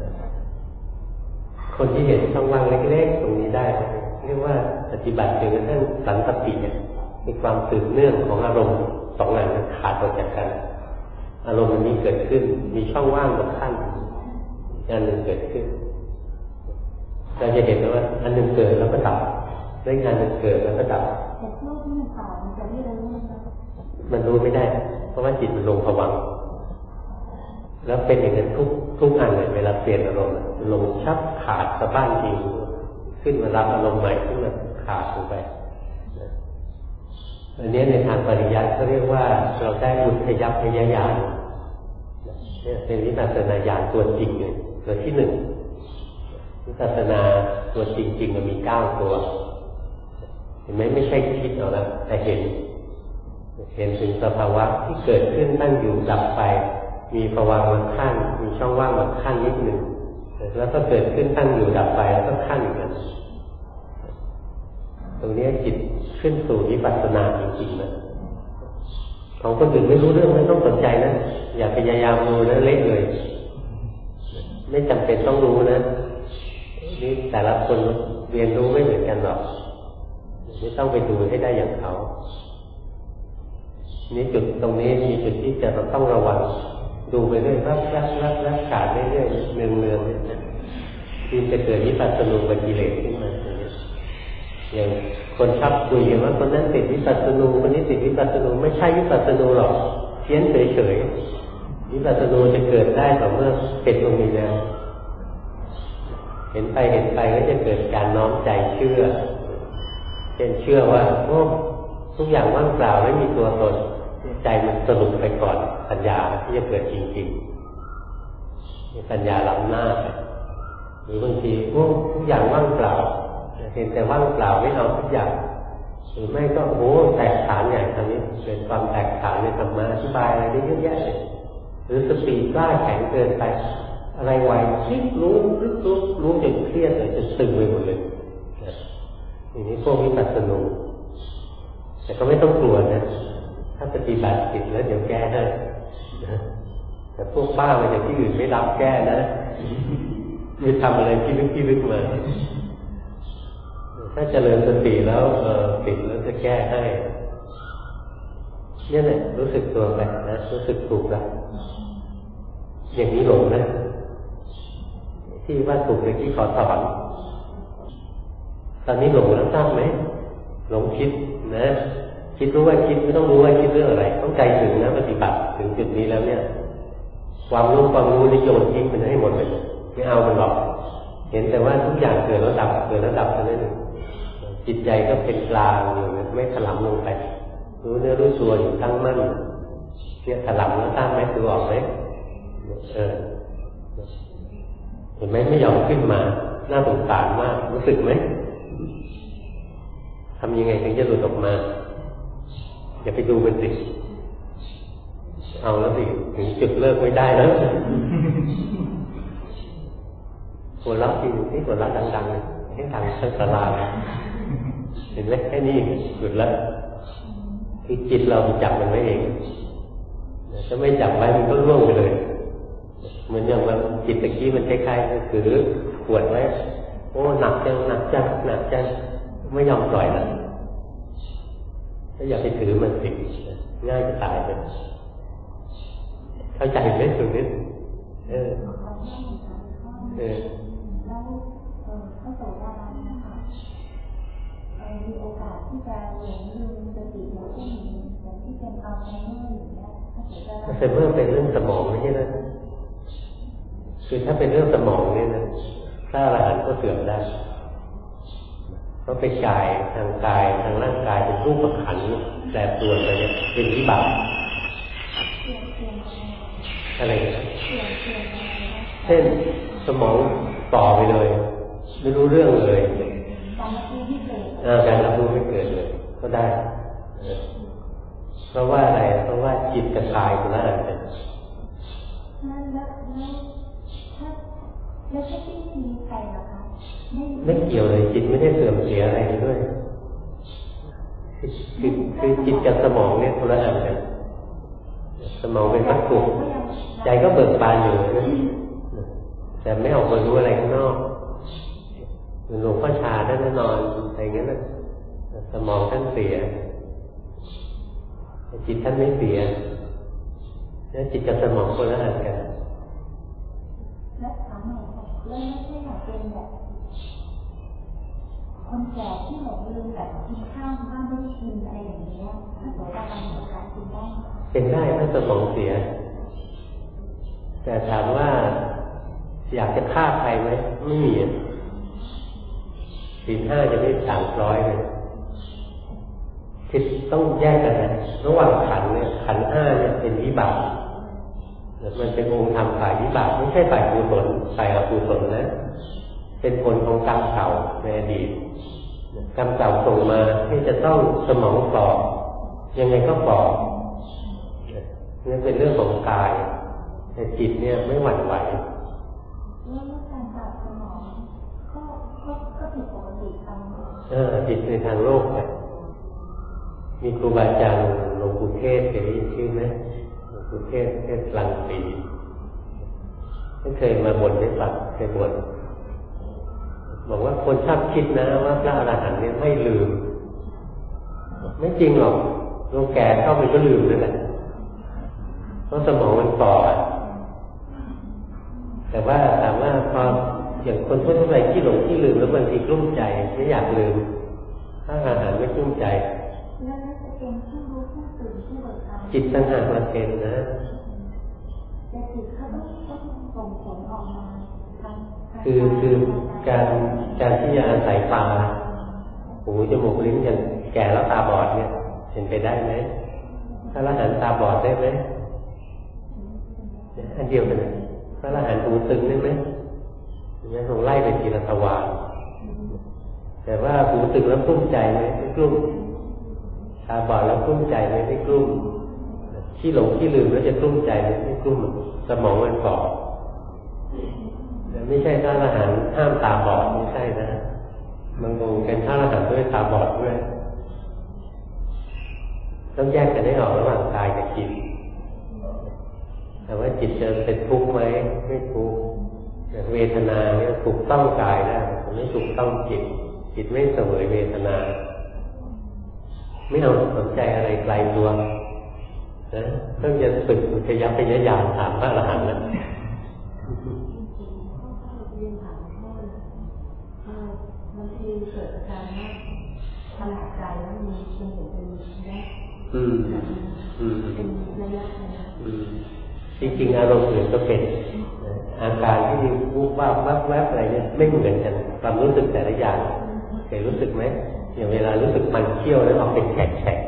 ๆคนที่เห็นช่องว่างเล็กๆตรงนี้ได้เรียกว่าปฏิบัติจนกระทั่งสันตติมีความสืบเนื่องของอารมณ์สองอันขาดออกจากกันอารมณ์อันนี้เกิดขึ้นมีช่องว่างบางขั้นอันหนึ่งเกิดขึ้นเราจะเห็นว่าอันหนึ่งเกิดแล้วก็ดับได้งานหนึ่งเกิดแล้วก็ดับแต่ช่วงที่มันต่อมันจะไม่รู้มันรู้ไม่ได้เพราะว่าจิตมันลงภวังค์แล้วเป็นอย่างนั้นทุกอันเลยเวลาเปลี่ยนอารมณ์ลงชับขาดสะบั้นทีขึ้นมารับอารมณ์ใหม่ขึ้นมาขาดลงไปอันนี้ในทางปริยัติเขาเรียกว่าเราได้อุทยัพพยญาณเนี่ยเป็นวิปัสสนาญาณตัวจริงเลยตัวที่หนึ่งวิปัสสนาตัวจริงๆมันมี9ตัวเห็นไหมไม่ใช่คิดเอาละแต่เห็นถึงสภาวะที่เกิดขึ้นตั้งอยู่ดับไปมีภวังค์บางขั้นมีช่องว่างบางขั้นนิดหนึ่งแล้วก็เกิดขึ้นตั้งอยู่ดับไปแล้วก็ขั้นอีกตรงนี้จิตขึ้นสู่วิปัสสนาจริงๆนะของคนอื่นไม่รู้เรื่องไม่ต้องสนใจนะอย่าพยายามดูนะเละเลยไม่จำเป็นต้องรู้นะนี่แต่ละคนเรียนรู้ไม่เหมือนกันหรอกไม่ต้องไปดูให้ได้อย่างเขานี่จุดตรงนี้มีจุดที่จะต้องระวังดูไปเรื่อยรักขาดเรื่อยๆเนืองๆเนี่ยที่จะเกิดวิปัสสนูกับกิเลสขึ้นมาอย่างคนชอบคุยกันว่าคนนั้นติดวิปัสสนูคนนี้ติดวิปัสสนูไม่ใช่วิปัสสนูหรอกเพี้ยนเฉยๆวิปัสสนูจะเกิดได้ต่อเมื่อเป็นตรงนี้แล้วเห็นไปก็จะเกิดการน้อมใจเชื่อเช่นเชื่อว่าโอ้ทุกอย่างว่างเปล่าไม่มีตัวตนใจมันสรุปไปก่อนปัญญาที่จะเกิดจริงๆปัญญาล้ำหน้าไปหรือบางทีโอ้ทุกอย่างว่างเปล่าเห็นแต่ว่างเปล่าไม่เอาทุกอย่างหรือไม่ก็โอ้แตกฉานใหญ่ทางนี้เป็นความแตกฉานในธรรมะอธิบายอะไรได้เยอะแยะเลยหรือสติกล้าแข็งเกินไปอะไรไวคิดรู้จนเครียดเลยจนตึงไปหมดเลยอย่างนี้พวกวิปัสสนูแต่ก็ไม่ต้องกลัวนะถ้าปฏิบัติผิดแล้วเดี๋ยวแก้ให้แต่พวกบ้ามาจากที่อื่นไม่รับแก้นะไม่ทำอะไรที่ลึกมาถ้าเจริญสติแล้วติดแล้วจะแก้ให้เนี่ยแหละรู้สึกตัวไปนะรู้สึกถูกแล้วอย่างนี้หลงนะที่ว่าถูกในที่ขอสอนตอนนี้หลงแล้วทราบไหมหลงคิดนะคิดรู้ว่าคิดไม่ต้องรู้ว่าคิดเรื่องอะไรต้องใจถึงนะปฏิบัติถึงจุดนี้แล้วเนี่ยความรู้นี่โยนทิ้งมันให้หมดเลยไม่เอามันหรอกเห็นแต่ว่าทุกอย่างเกิดแล้วดับเท่านั้นเองจิตใจก็เป็นกลางอยู่ไม่ถลำลงไปรู้เนื้อรู้ตัวอยู่ตั้งมั่นเนี่ยถลำแล้วตั้งไหมดูออกไหมเห็นไหมไม่ยอมขึ้นมาน่าสงสารมากรู้สึกไหมทำยังไงถึงจะหลุดออกมาอย่าไปดูมันสิเอาแล้วสิถึงจุดเลิกไม่ได้แล้วหัวเราะจริงที่หัวเราะดังๆให้ทางทั้งศาลาเห็นไหมแค่นี้หยุดแล้วคือจิตเราจับมันไว้เองถ้าไม่จับไว้มันก็ร่วงไปเลยเหมือนอย่างมันจิตตะกี้มันคล้ายๆถือขวดไว้โอ้หนักจังไม่ยอมปล่อยนะถ้าอยากไปถือมันสิง่ายจะตายไปเข้าใจไหมตรงนี้แล้วพระโสดาบันนะคะมีโอกาสที่จะหลงลืมสติหรือผู้หญิงอย่างที่เป็นอัลไซเมอร์อย่างเงี้ยอัลไซเมอร์เป็นเรื่องสมองไม่ใช่นะคือถ้าเป็นเรื่องสมองเนี่ยนะถ้าอรหันต์ก็เสื่อมได้เพราะเป็นกายทางร่างกายเป็นรูปขันธ์แปรปรวนไปเนี่ยเป็นวิบากอะไรเช่นสมองต่อไปเลยไม่รู้เรื่องเลยการรับรู้ไม่เกิดเลยก็ได้เพราะว่าอะไรเพราะว่าจิตกับกายคนละอันกันแล้วใช่ที่มีใครหรอคะไม่เกี่ยวเลยจิตไม่ได้เสื่อมเสียอะไรด้วยคือจิตกับสมองเนี่ยคนละอันกันสมองเป็นวัตถุใจก็เบิกบานอยู่นะแต่ไม่ออกมารู้อะไรข้างนอกหลวงพ่อชาท่านนอนอะไรเงี้ยนะสมองท่านเสียจิตท่านไม่เสียแล้วจิตกับสมองคนละอันกันแล้วถามหน่อยแล้วไม่ใช่อยากเป็นแบบคนแก่ที่หลงลืมแบบกินข้าวบ้างไม่ได้กินอะไรอย่างเงี้ยถ้าโสดาบันมีโอกาสกินได้เป็นได้ถ้าสมองเสียแต่ถามว่าอยากจะฆ่าใครไหมไม่มีศีล 5จะไม่300เลยคือต้องแยกกันนะระหว่างขันธ์เนี่ยขันธ์ 5เนี่ยเป็นวิบากมันเป็นองค์ธรรมฝ่ายวิบากไม่ใช่ฝ่ายกุศลฝ่ายอกุศลนะเป็นผลของกรรมเก่าในอดีตกรรมเก่าส่งมาที่จะต้องสมองฝ่อยังไงก็ฝ่อนี่เป็นเรื่องของกายแต่จิตเนี่ยไม่หวั่นไหวแล้วการตัดสมองก็ผิดปกติจิตในทางโลกเนี่ยมีครูบาอาจารย์หลวงปู่เทศเคยได้ยินชื่อไหมหลวงปู่เทศรังสีไม่เคยมาบ่นให้ฟังเคยบ่นบอกว่าคนชอบคิดนะว่าพระอรหันต์เนี่ยไม่ลืมไม่จริงหรอกเราแก่เข้าไปก็ลืมนั่นแหละเพราะสมองมันฝ่อแต่ว่าถามว่าพออย่างคนทั่วไปที่หลงที่ลืมแล้วบางทีกลุ้มใจไม่อยากลืมถ้าอาหารไม่กลุ้มใจจิตต่างหากมันเป็นนะคือการที่จะอาศัยตาหูจมูกลิ้นอย่างแก่แล้วตาบอดเนี่ยเป็นไปได้ไหมถ้าอรหันต์ตาบอดได้ไหมอันเดียวกันถ้าอรหันต์หูตึงได้ไหมงั้นคงไล่ไปทีละทวารแต่ว่าหูตึงแล้วกลุ้มใจไหมไม่กลุ้มตาบอดแล้วกลุ้มใจไหมไม่กลุ้มขี้หลงขี้ลืมแล้วจะกลุ้มใจไหมไม่กลุ้มสมองมันฝ่อไม่ใช่พระอรหันต์ห้ามตาบอดไม่ใช่นะบางองค์เป็นพระอรหันต์ด้วยตาบอดด้วยต้องแยกกันให้ออกระหว่างกายกับจิตแต่ว่าจิตจะเป็นทุกข์ไหมไม่ทุกข์เวทนาเนี่ยถูกต้องกายได้ไม่ถูกต้องจิตไม่เสวยเวทนาไม่เอาสนใจอะไรไกลตัวนะต้องจะฝึกขยับพยายามถามพระอรหันต์นะบางทีเกิดอาการว่าขนาดใจแล้วมีเป็นเหตุเป็นเป็นระยะจริงๆอารมณ์อื่นก็เป็นอาการที่วูบวาบแวบๆอะไรเนี่ยไม่เหมือนกันความรู้สึกแต่ละอย่างเคยรู้สึกไหมอย่างเวลารู้สึกมันเขี้ยวแล้วออกเป็นแฉก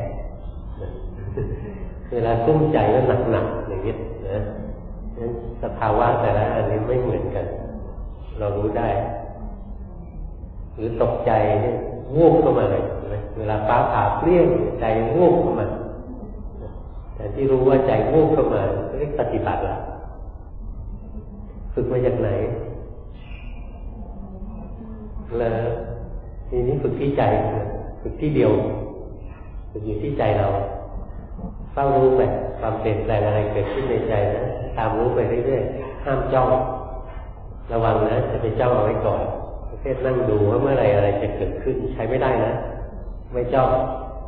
ๆเวลาตุ้มใจแล้วหนักๆอย่างนี้นะนั้นสภาวะแต่ละอันนี้ไม่เหมือนกันเรารู้ได้หรือตกใจเนี่ยวูบเข้ามาเลยเวลาฟ้าผ่าเปรี้ยงใจวูบเข้ามาแต่ที่รู้ว่าใจวูบเข้ามาเรียกปฏิบัติละฝึกมาจากไหนแล้วทีนี้ฝึกที่ใจฝึกที่เดียวฝึกอยู่ที่ใจเราเฝ้ารู้ไปความเปลี่ยนแปลงอะไรเกิดขึ้นในใจนะตามรู้ไปเรื่อยๆห้ามจ้องระวังนะจะไปจ้องเอาไว้ก่อนประเภทนั่งดูว่าเมื่อไรอะไรจะเกิดขึ้นใช้ไม่ได้นะไม่จ้อง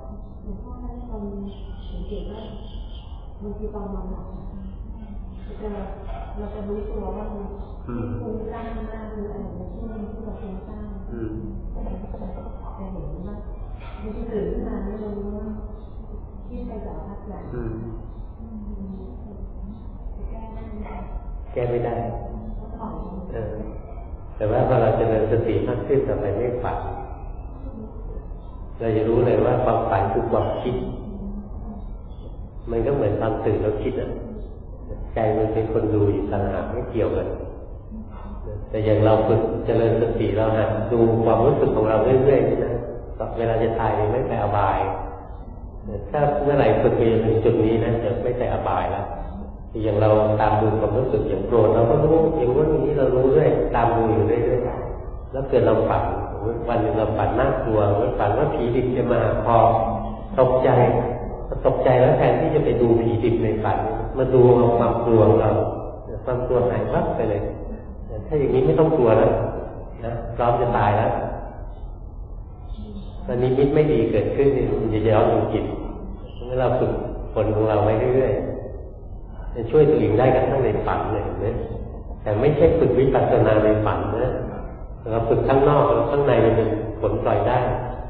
บางทีตอนนอนหลับเราจะรู้ตัวว่ามันฟุ้งซ่านมากหรืออะไรในช่วงที่เราฟุ้งซ่านแต่เห็นว่าบางทีตื่นขึ้นมาเนี่ยเรารู้ว่าคิดไปสารพัดอย่างแก้ไม่ได้แต่ว่าพอเราเจริญสติมากขึ้นต่อไปไม่ฝันเราจะรู้เลยว่าความฝันคือความคิดมันก็เหมือนความตื่นแล้วคิดอ่ะใจมันเป็นคนดูอยู่ต่างหากไม่เกี่ยวกันแต่อย่างเราฝึกเจริญสติเราหัดดูความรู้สึกของเราเรื่อยๆนะเวลาจะตายไม่ไปอบายถ้าเมื่อไหร่ฝึกไปถึงจุดนี้นะจะไม่ไปอบายแล้วอย่างเราตามดูความรู้สึกอย่างโกรธเราก็รู้อย่างว่านี้เรารู้เรื่อยตามดูอยู่เรื่อยๆแล้วเกิดเราฝันวันหนึ่งเราฝันน่ากลัวฝันว่าผีดิบจะมาพอตกใจแล้วแทนที่จะไปดูผีดิบในฝันมาดูเอาความกลัวเราความกลัวหายวับไปเลยถ้าอย่างนี้ไม่ต้องกลัวแล้วนะพร้อมจะตายแล้วตอนนี้มิตรไม่ดีเกิดขึ้นมันจะย้อนดูจิตเมื่อเราฝึกฝนของเราไว้เรื่อยๆจะช่วยตัวเองได้กันทั้งในฝันเลยนะแต่ไม่ใช่ฝึกวิปัสสนาในฝันนะเราฝึกข้างนอกแล้วข้างในมันเป็นผลปล่อยได้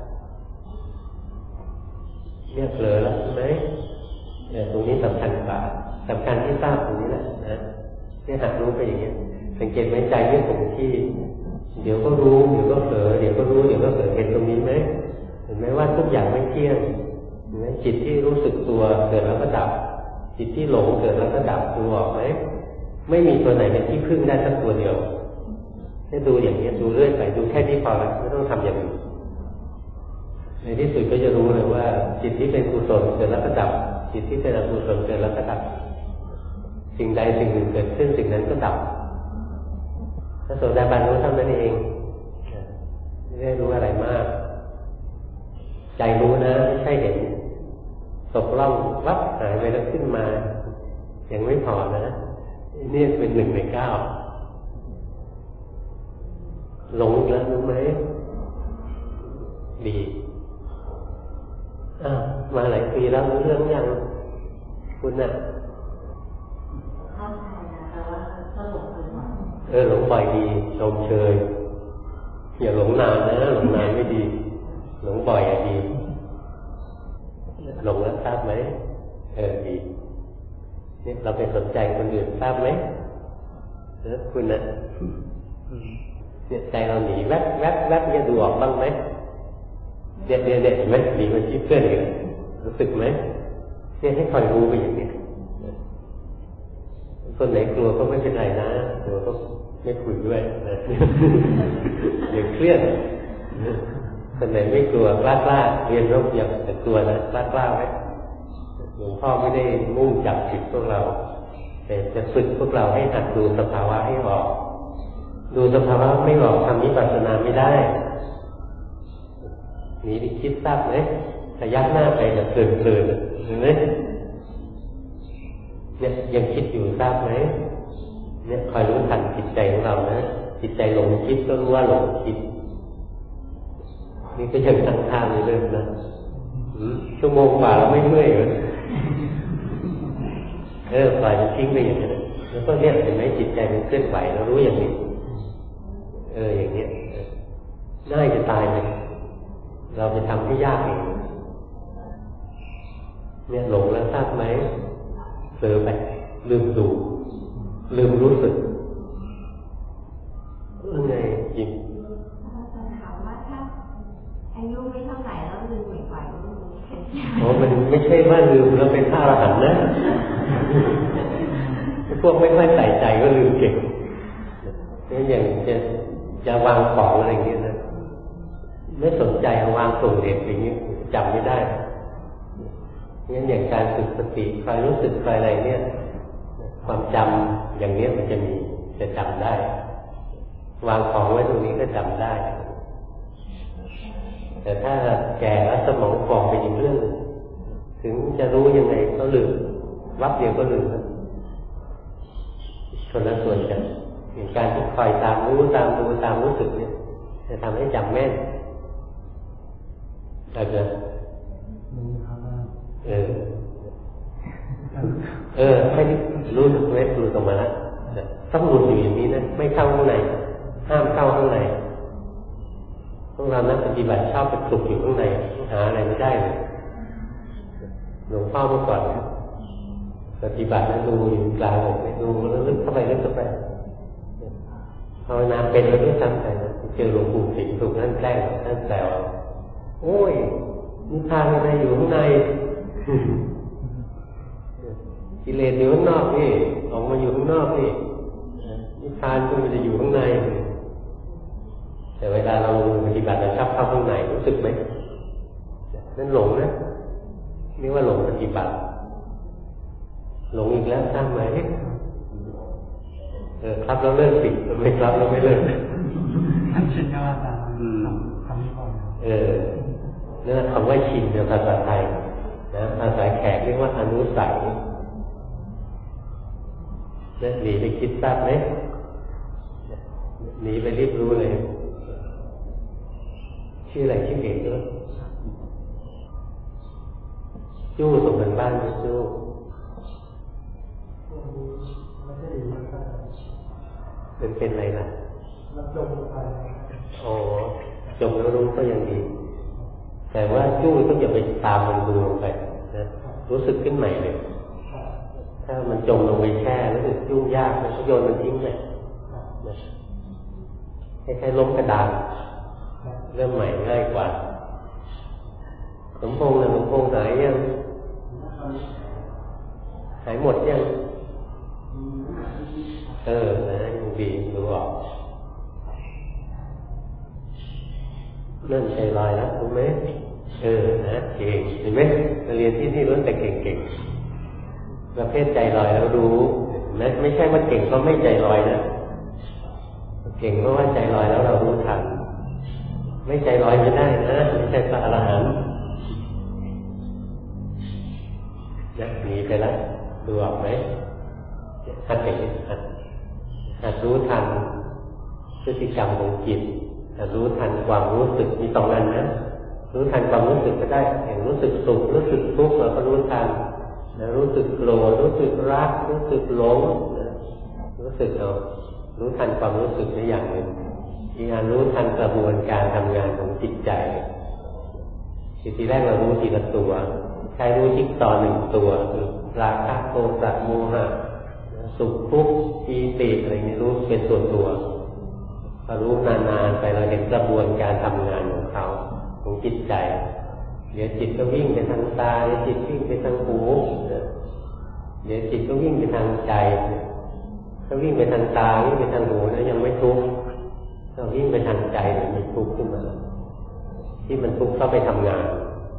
เนี่ยเผลอแล้วใช่ไหมตรงนี้สำคัญกว่าสำคัญที่ทราบตรงนี้แหละนะเนี่ยหัดรู้ไปอย่างเงี้ยสังเกตไหมใจไม่คงที่เดี๋ยวก็รู้เดี๋ยวก็เผลอเดี๋ยวก็รู้เดี๋ยวก็เผลอเห็นตรงนี้ไหมเห็นไหมว่าทุกอย่างไม่เที่ยงเห็นไหมจิตที่รู้สึกตัวเกิดแล้วก็ดับจิตที่หลงเกิดแล้วก็ดับดูออกไหมไม่มีตัวไหนเป็นที่พึ่งได้สักตัวเดียวให้ดูอย่างนี้ดูเรื่อยไปดูแค่นี้พอแล้วไม่ต้องทำอย่างอื่นในที่สุดก็จะรู้เลยว่าจิตที่เป็นกุศลเกิดแล้วก็ดับจิตที่เป็นอกุศลเกิดแล้วก็ดับสิ่งใดสิ่งหนึ่งเกิดขึ้นสิ่งนั้นก็ดับพระโสดาบันรู้เท่านั้นเองไม่ได้รู้อะไรมากใจรู้นะไม่ใช่เห็นตกล่องวับหายไปแล้วขึ้นมายังไม่พอนะนี่เป็น1 ใน 9 หลงแล้วรู้ไหมดีมาหลายปีแล้วรู้เรื่องยังคุณน่ะเข้าใจนะแต่ว่าก็หลงบ่อยหลงบ่อยดีชมเชยอย่าหลงนานนะหลงนานไม่ดีหลงบ่อยดีหลงแล้วทราบไหมดีนี่เราไปสนใจคนอื่นทราบไหมคุณน่ะเนี่ยใจเราหนีแวบแวบแวบเนี่ยดูออกบ้างไหมเด็ดเห็นไหมหนีมันคิดเพื่อนอีกรู้สึกไหมเนี่ยให้คอยรู้ไปอย่างนี้คนไหนกลัวก็ไม่เป็นไรนะกลัวก็ไม่คุยด้วยนะอย่าเครียดคนไหนไม่กลัวกล้าเรียนรู้อย่าแต่กลัวนะกล้าไว้หลวงพ่อไม่ได้มุ่งจับผิดพวกเราแต่จะฝึกพวกเราให้หัดดูสภาวะให้ออกดูสภาวะไม่ออกทำวิปัสสนาไม่ได้หนีไปคิดทราบไหมพยักหน้าไปแบบเพลินๆเห็นไหมเนี่ยยังคิดอยู่ทราบไหมเนี่ยคอยรู้ทันจิตใจของเรานะจิตใจหลงคิดก็รู้ว่าหลงคิดนี่ก็ยังตั้งท่าอยู่เลยนะชั่วโมงกว่าเราไม่เมื่อยเลยปล่อยมันทิ้งไปอย่างนั้นแล้วก็เนี่ยเห็นไหมจิตใจมันเคลื่อนไหวเรารู้อย่างนี้อย่างนี้ง่ายจะตายเลยเราไปทำให้ยากเองเนี่ยหลงแล้วทราบไหมเผลอไปลืมดูลืมรู้สึกไงจริงถามว่าถ้าอายุไม่เท่าไหร่แล้วลืมบ่อยๆมันไม่ใช่ว่าลืมแล้วเป็นพระอรหันต์นะพวกไม่ค่อยใส่ใจก็ลืมเก่งนี่อย่างจะวางของอะไรอย่างเงี้ยนะไม่สนใจวางส่งเด็กอย่างนี้จำไม่ได้งั้นอย่างการฝึกสติคอยรู้สึกคอยอะไรเนี่ยความจำอย่างนี้มันจะมีจะจำได้วางของไว้ตรงนี้ก็จำได้แต่ถ้าแก่แล้วสมองฝ่อไปอีกเรื่องนึงถึงจะรู้ยังไงก็ลืมวับเดียวก็ลืมนะคนละส่วนกันอย่างการที่คอยตามรู้ตามดูตามรู้สึกเนี่ยจะทำให้จำแม่นได้ไหมให้รู้สึกไว้รู้ตรงมาแล้วต้องรู้อยู่อย่างนี้นะไม่เข้าข้างในห้ามเข้าข้างในพวกเรานักปฏิบัติชอบไปคลุกอยู่ข้างในหาอะไรไม่ได้เลยหลวงพ่อเมื่อก่อนปฏิบัติแล้วดูอยู่กลางเลยดูแล้วลึกเข้าไปลึกเข้าไปภาวนาเป็นแล้วด้วยซ้ำไปนะเจอหลวงปู่สิงห์ถูกนั่นแกล้งนั่นแซวโอ้ยนิพพานอะไรอยู่ข้างในกิเลสอยู่ข้างนอกนี่ออกมาอยู่ข้างนอกนี่นิพพานก็มันจะอยู่ข้างในแต่เวลาเราปฏิบัติเราชอบเข้าข้างในรู้สึกไหมนั่นหลงนะนี่ว่าหลงปฏิบัติหลงอีกแล้วทราบไหมครับแล้วเลิกสิไม่ครับแล้วไม่เลิกท่านชินก็ว่าตามคำนี้ก่อนนั่นคำว่าชินในภาษาไทยนะภาษาแขกเรียกว่าอนุสัยนั่นหนีไปคิดทราบไหมหนีไปรีบรู้เลยชื่ออะไรชื่อเอกด้วยจู้ส่งกันบ้านจู้เป็นอะไรล่ะจมไปจมแล้วรู้ก็ยังดีแต่ว่าจู้ก็อย่าไปตามมันดูลงไปนะรู้สึกขึ้นใหม่เลยถ้ามันจมลงไปแช่รู้สึกยุ่งยากแล้วก็โยนมันทิ้งไปแค่ล้มกระดานเริ่มใหม่ง่ายกว่าสมพงษ์นะสมพงษ์หายยังหายหมดยังนะยังดีดูออกนั่นใจลอยแล้วรู้ไหมนะเก่งเห็นไหมมาเรียนที่นี่ล้วนแต่เก่งๆประเภทใจลอยแล้วรู้นะไม่ใช่ว่าเก่งก็ไม่ใจลอยนะเก่งเพราะว่าใจลอยแล้วเรารู้ทันไม่ใจลอยไม่ได้นะไม่ใช่พระอรหันต์หนีไปแล้วดูออกไหมหัดอย่างนี้หัดรู้ทันเพฤติกรรมของจิตแต่รู้ทันความรู้สึกมีสองอันนะรู้ทันความรู้สึกก็ได้อย่างรู้สึกสุขรู้สึกทุกข์เราก็รู้ทันแล้วรู้สึกโกรธรู้สึกรักรู้สึกหลงรู้สึกเอารู้ทันความรู้สึกในอย่างหนึ่งอีกอันรู้ทันกระบวนการทำงานของจิตใจทีแรกเรารู้ทีละตัวใช้รู้จิ๊กซอว์หนึ่งตัวคือราคะโทสะโมหะสุขทุกข์ปีติอะไรนี้รู้เป็นตัวพอรู้นานๆไปเราเห็นกระบวนการทำงานของเขาของจิตใจเดี๋ยวจิตก็วิ่งไปทางตาเดี๋ยวจิตวิ่งไปทางหูเดี๋ยวจิตก็วิ่งไปทางใจถ้าวิ่งไปทางตาวิ่งไปทางหูแล้วยังไม่ทุกข์ถ้าวิ่งไปทางใจมันทุกข์ขึ้นมาที่มันทุกข์เข้าไปทำงาน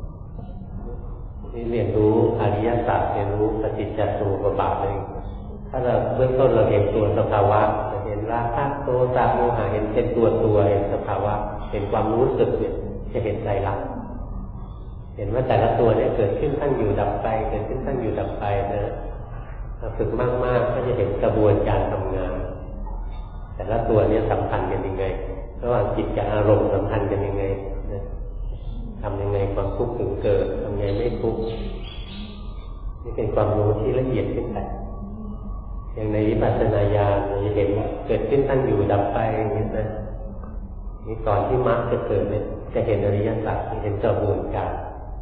นี่เรียนรู้อริยสัจเรียนรู้ปฏิจจสมุปบาทเลยถ้าเราเบื้องต้นเราเห็นตัวสภาวะเห็นราคะโทสะโมหะเห็นเป็นตัวเห็นสภาวะเห็นความรู้สึกเนี่ยจะเห็นใจรักเห็นว่าแต่ละตัวเนี่ยเกิดขึ้นตั้งอยู่ดับไปเกิดขึ้นตั้งอยู่ดับไปนะเราฝึกมากๆก็จะเห็นกระบวนการทำงานแต่ละตัวเนี่ยสัมพันธ์กันยังไงระหว่างจิตกับอารมณ์สัมพันธ์กันยังไงทำยังไงความทุกข์ถึงเกิดทำยังไงไม่ทุกข์นี่เป็นความรู้ที่ละเอียดขึ้นไปอย่างในวิปัสสนาญาณเราจะเห็นว่าเกิดขึ้นตั้งอยู่ดับไปอย่างนี้นะนี่ก่อนที่มรรคจะเกิดเนี่ยจะเห็นอริยสัจเห็นกระบวนการ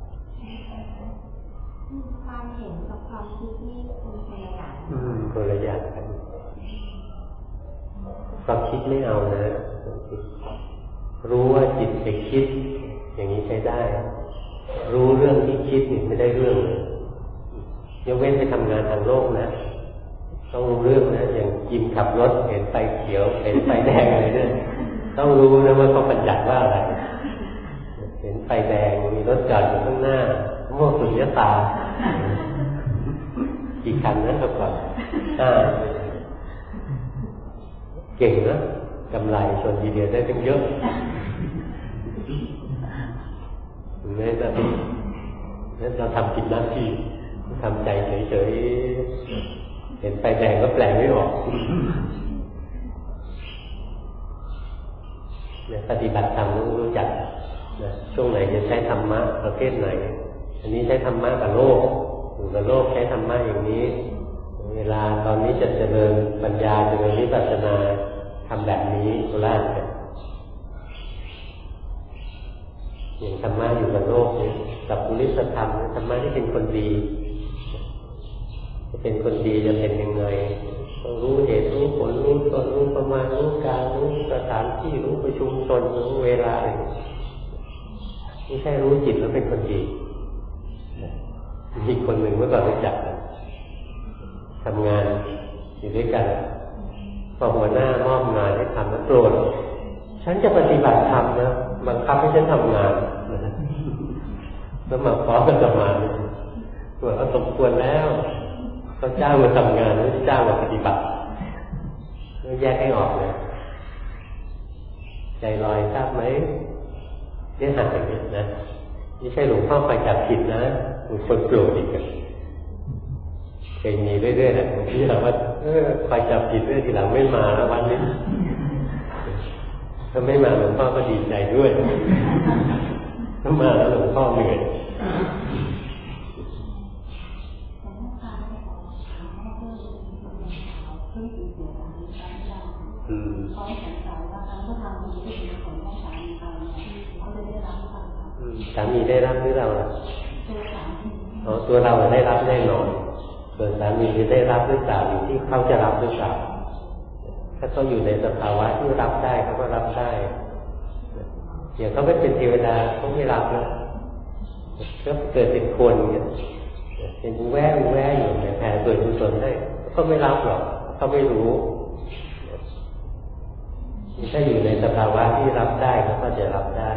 ความเห็นกับความคิดนี่เป็นคนละอย่างคนละอย่างกันความคิดไม่เอานะรู้ว่าจิตไปคิดอย่างนี้ใช้ได้รู้เรื่องที่คิดนี่ไม่ได้เรื่องเลยยกเว้นไปทำงานทางโลกนะต้องรู้เรื่องนะอย่างยิมขับรถเห็นไฟเขียวเห็นไฟแดงอะไรเนี่ยต้องรู้นะว่าเขาบัญญัติว่าอะไรเห็นไฟแดงมีรถจอดอยู่ข้างหน้าโม่สุญญตากี่คันนะครับก่อนเก่งนะกำไรชนทีเดียวได้ตั้งเยอะแม้แต่นั้นเราทำผิดหน้าที่ทำใจเฉยๆเห็นไฟแดงก็แปลไม่ออกเนี่ยปฏิบัติธรรมต้องรู้จักนะช่วงไหนจะใช้ธรรมะประเภทไหนอันนี้ใช้ธรรมะกับโลกอยู่กับโลกใช้ธรรมะอย่างนี้เวลาตอนนี้จะเจริญปัญญาเจริญวิปัสสนาทำแบบนี้โบราณกันอย่างธรรมะอยู่กับโลกเนี่ยกับปุริสธรรมธรรมะที่เป็นคนดีจะเป็นคนดีจะเป็นยังไงต้องรู้เหตุรู้ผลรู้ตนรู้ประมาณรู้การรู้สถานที่รู้ประชุมชนรู้เวลาอะไรไม่ใช่รู้จิตแล้วเป็นคนดีมีคนหนึ่งเมื่อก่อนรู้จักทำงานอยู่ด้วยกันพอหัวหน้ามอบงานให้ทำแล้วโกรธฉันจะปฏิบัติธรรมนะบังคับให้ฉันทำงานแล้วมาฟ้องกันมาตัวเขาสมควรแล้วเขาจ้างมาทำงานไม่จ้างมาปฏิบัติแยกให้ออกเลยใจลอยทราบไหมเนี่ยหันอย่างนี้นะไม่ใช่หลวงพ่อคอยจับผิดนะมีคนโกรธอีกเคยมีเรื่อยๆแหละบางทีเราว่าคอยจับผิดเรื่องทีหลังไม่มาแล้ววันนี้ถ้าไม่มาหลวงพ่อก็ดีใจด้วยถ้ามาแล้วหลวงพ่อเหนื่อยสามีได้รับหรือเราตัวเราได้รับแน่นอนส่วนสามีจะได้รับหรือเปล่าอยู่ที่เขาจะรับหรือเปล่าถ้าเขาอยู่ในสภาวะที่รับได้เขาก็รับได้อย่างเขาไม่เป็นเทวดาเขาไม่รับนะก็เกิดเป็นคนเนี่ยเป็นแวะอยู่แต่แผ่ส่วนกุศลให้เขาไม่รับหรอกเขาไม่รู้ถ้าอยู่ในสภาวะที่รับได้เขาก็จะรับได้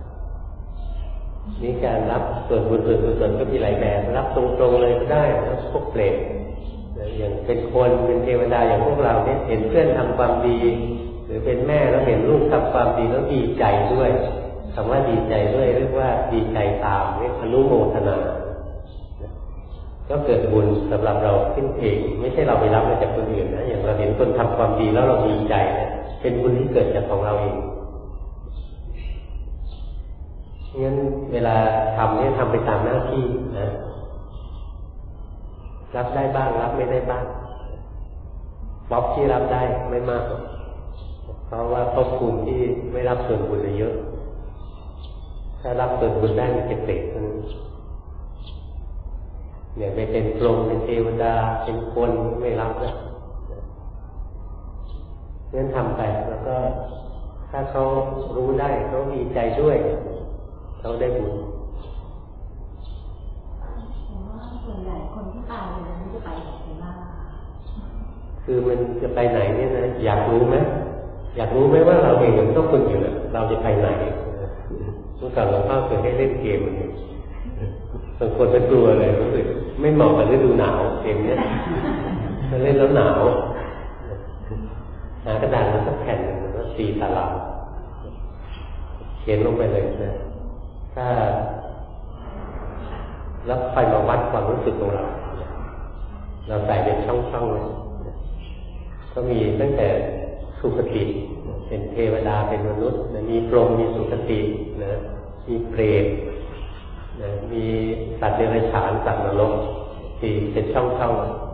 นี่การรับส่วนบุญส่วนกุศลก็มีหลายแบบรับตรงๆเลยก็ได้แล้วพวกเปรตอย่างเป็นคนเป็นเทวดาอย่างพวกเราเนี่ยเห็นเพื่อนทำความดีหรือเป็นแม่แล้วเห็นลูกทำความดีแล้วดีใจด้วยคำว่าดีใจด้วยเรียกว่าดีใจตามเรียกอนุโมทนาก็เกิดบุญสำหรับเราขึ้นเองไม่ใช่เราไปรับมาจากคนอื่นนะอย่างเราเห็นคนทำความดีแล้วเราดีใจนะเป็นบุญที่เกิดจากของเราเองงั้นเวลาทำเนี่ยทำไปตามหน้าที่นะรับได้บ้างรับไม่ได้บ้างบ๊อบที่รับได้ไม่มากหรอกเพราะว่าภพภูมิที่ไม่รับส่วนบุญเยอะถ้ารับส่วนบุญได้มันจะเปรตเนี่ยไปเป็นพรหมเป็นเทวดาเป็นคนไม่รับนะงั้นทำไปแล้วก็ถ้าเขารู้ได้เขาดีใจด้วยเขาได้บุญส่วนใหญ่คนที่ตายเนี่ยมันจะไปไหนบ้างคือมันจะไปไหนเนี่ยนะอยากรู้ไหมอยากรู้ไหมว่าเราเองก็คนอยู่น่ะเราจะไปไหนเมื่อก่อนหลวงพ่อเคยให้เล่นเกมมันบางคนไม่กลัวเลยรู้สึกไม่เหมาะกับฤดูหนาวเกมเนี้ยถ้าเล่นแล้วหนาวหากระดาษมาสักแผ่นแล้วก็ตีตารางเขียนลงไปเลยนะถ้าแล้วคอยมาวัดความรู้สึกของเราใส่เป็นช่องๆเลยก็มีตั้งแต่สุคติเป็นเทวดาเป็นมนุษย์มีพรหมมีสุคตินะมีเปรตนะมีสัตว์เดรัจฉานสัตว์นรกที่เป็นช่อง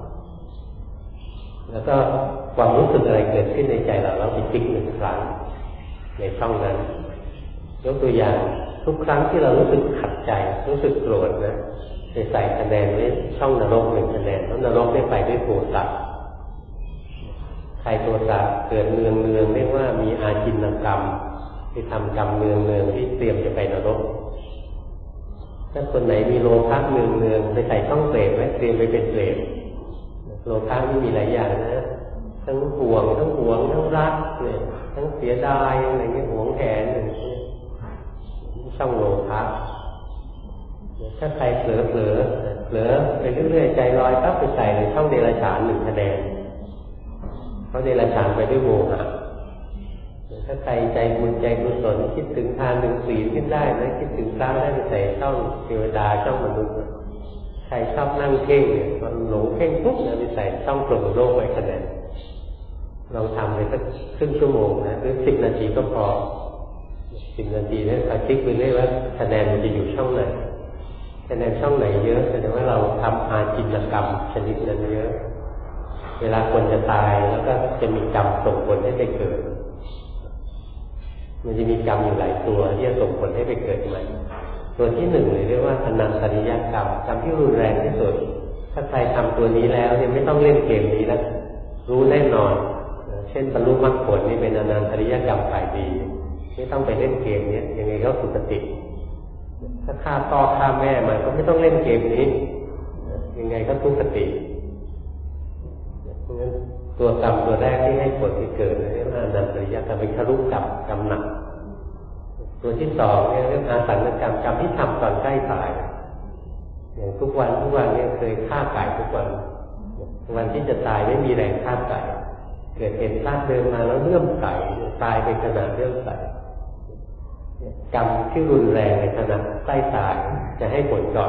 ๆแล้วก็ความรู้สึกอะไรเกิดขึ้นในใจเราไปติ๊กหนึ่งครั้งในช่องนั้นยกตัวอย่างทุกครั้งที่เรารู้สึกขัดใจรู้สึกโกรธนะจะใส่คะแนนไว้ช่องนรก1 คะแนนแล้วนรกได้ไปด้วยโทสะใครโทสะเกิดเนืองเรียกว่ามีอาจินกรรมที่ทำกรรมเนืองที่เตรียมจะไปนรกถ้าคนไหนมีโลภะเนืองไปใส่ช่องเปรตไว้เตรียมไปเป็นเปรตโลภะนี่มีหลายอย่างนะทั้งห่วงทั้งรักเนี่ยทั้งเสียดายอะไรเงี้ยหวงแหนอย่างนี้ช่องโลภะถ้าใครเผลอไปเรื่อยๆใจลอยปั๊บไปใส่ในช่องเดรัจฉาน1 คะแนนเพราะเดรัจฉานไปด้วยโมหะถ้าใครใจบุญใจกุศลคิดถึงทานถึงศีลขึ้นได้นะคิดถึงพระได้ไปใส่ช่องเทวดาช่องมนุษย์ใครชอบนั่งเพ่งเนี่ยมันหลงเพ่งปุ๊บนะไปใส่ช่องพรหมโลกไว้คะแนนลองทำไปสักครึ่งชั่วโมงนะหรือ10 นาทีก็พอ10 นาทีเนี่ยคลิกไปเรื่อยว่าคะแนนมันจะอยู่ช่องไหนคะแนนช่องไหนเยอะแสดงว่าเราทำอาจินกรรมชนิดนั้นเยอะเวลาคนจะตายแล้วก็จะมีกรรมส่งผลให้ไปเกิดมันจะมีกรรมอยู่หลายตัวที่จะส่งผลให้ไปเกิดใหม่ตัวที่1เลยเรียกว่าอนันตริยกรรมกรรมที่รุนแรงที่สุดถ้าใครทำตัวนี้แล้วเนี่ยไม่ต้องเล่นเกมนี้แล้วรู้แน่นอนเช่นบรรลุมรรคผลนี่เป็นอนันตริยกรรมฝ่ายดีไม่ต้องไปเล่นเกมนี้ยังไงก็สุคติถ้าฆ่าพ่อฆ่าแม่มันก็ไม่ต้องเล่นเกมนี้ยังไงก็ทุคติเพราะฉะนั้นตัวกรรมตัวแรกที่ให้ผลที่เกิดเรียกว่าอนันตริยกรรมเป็นครุกรรมกรรมหนักตัวที่2เนี่ยเรียกอาสันกรรมกรรมที่ทำตอนใกล้ตายอย่างทุกวันเนี่ยเคยฆ่าไก่ทุกวันที่จะตายไม่มีแรงฆ่าไก่เกิดเห็นพระเดินมาแล้วเลื่อมไก่ตายไปขนาดเลื่อมไก่กรรมที่รุนแรงในขณะใกล้ตายจะให้ผลก่อน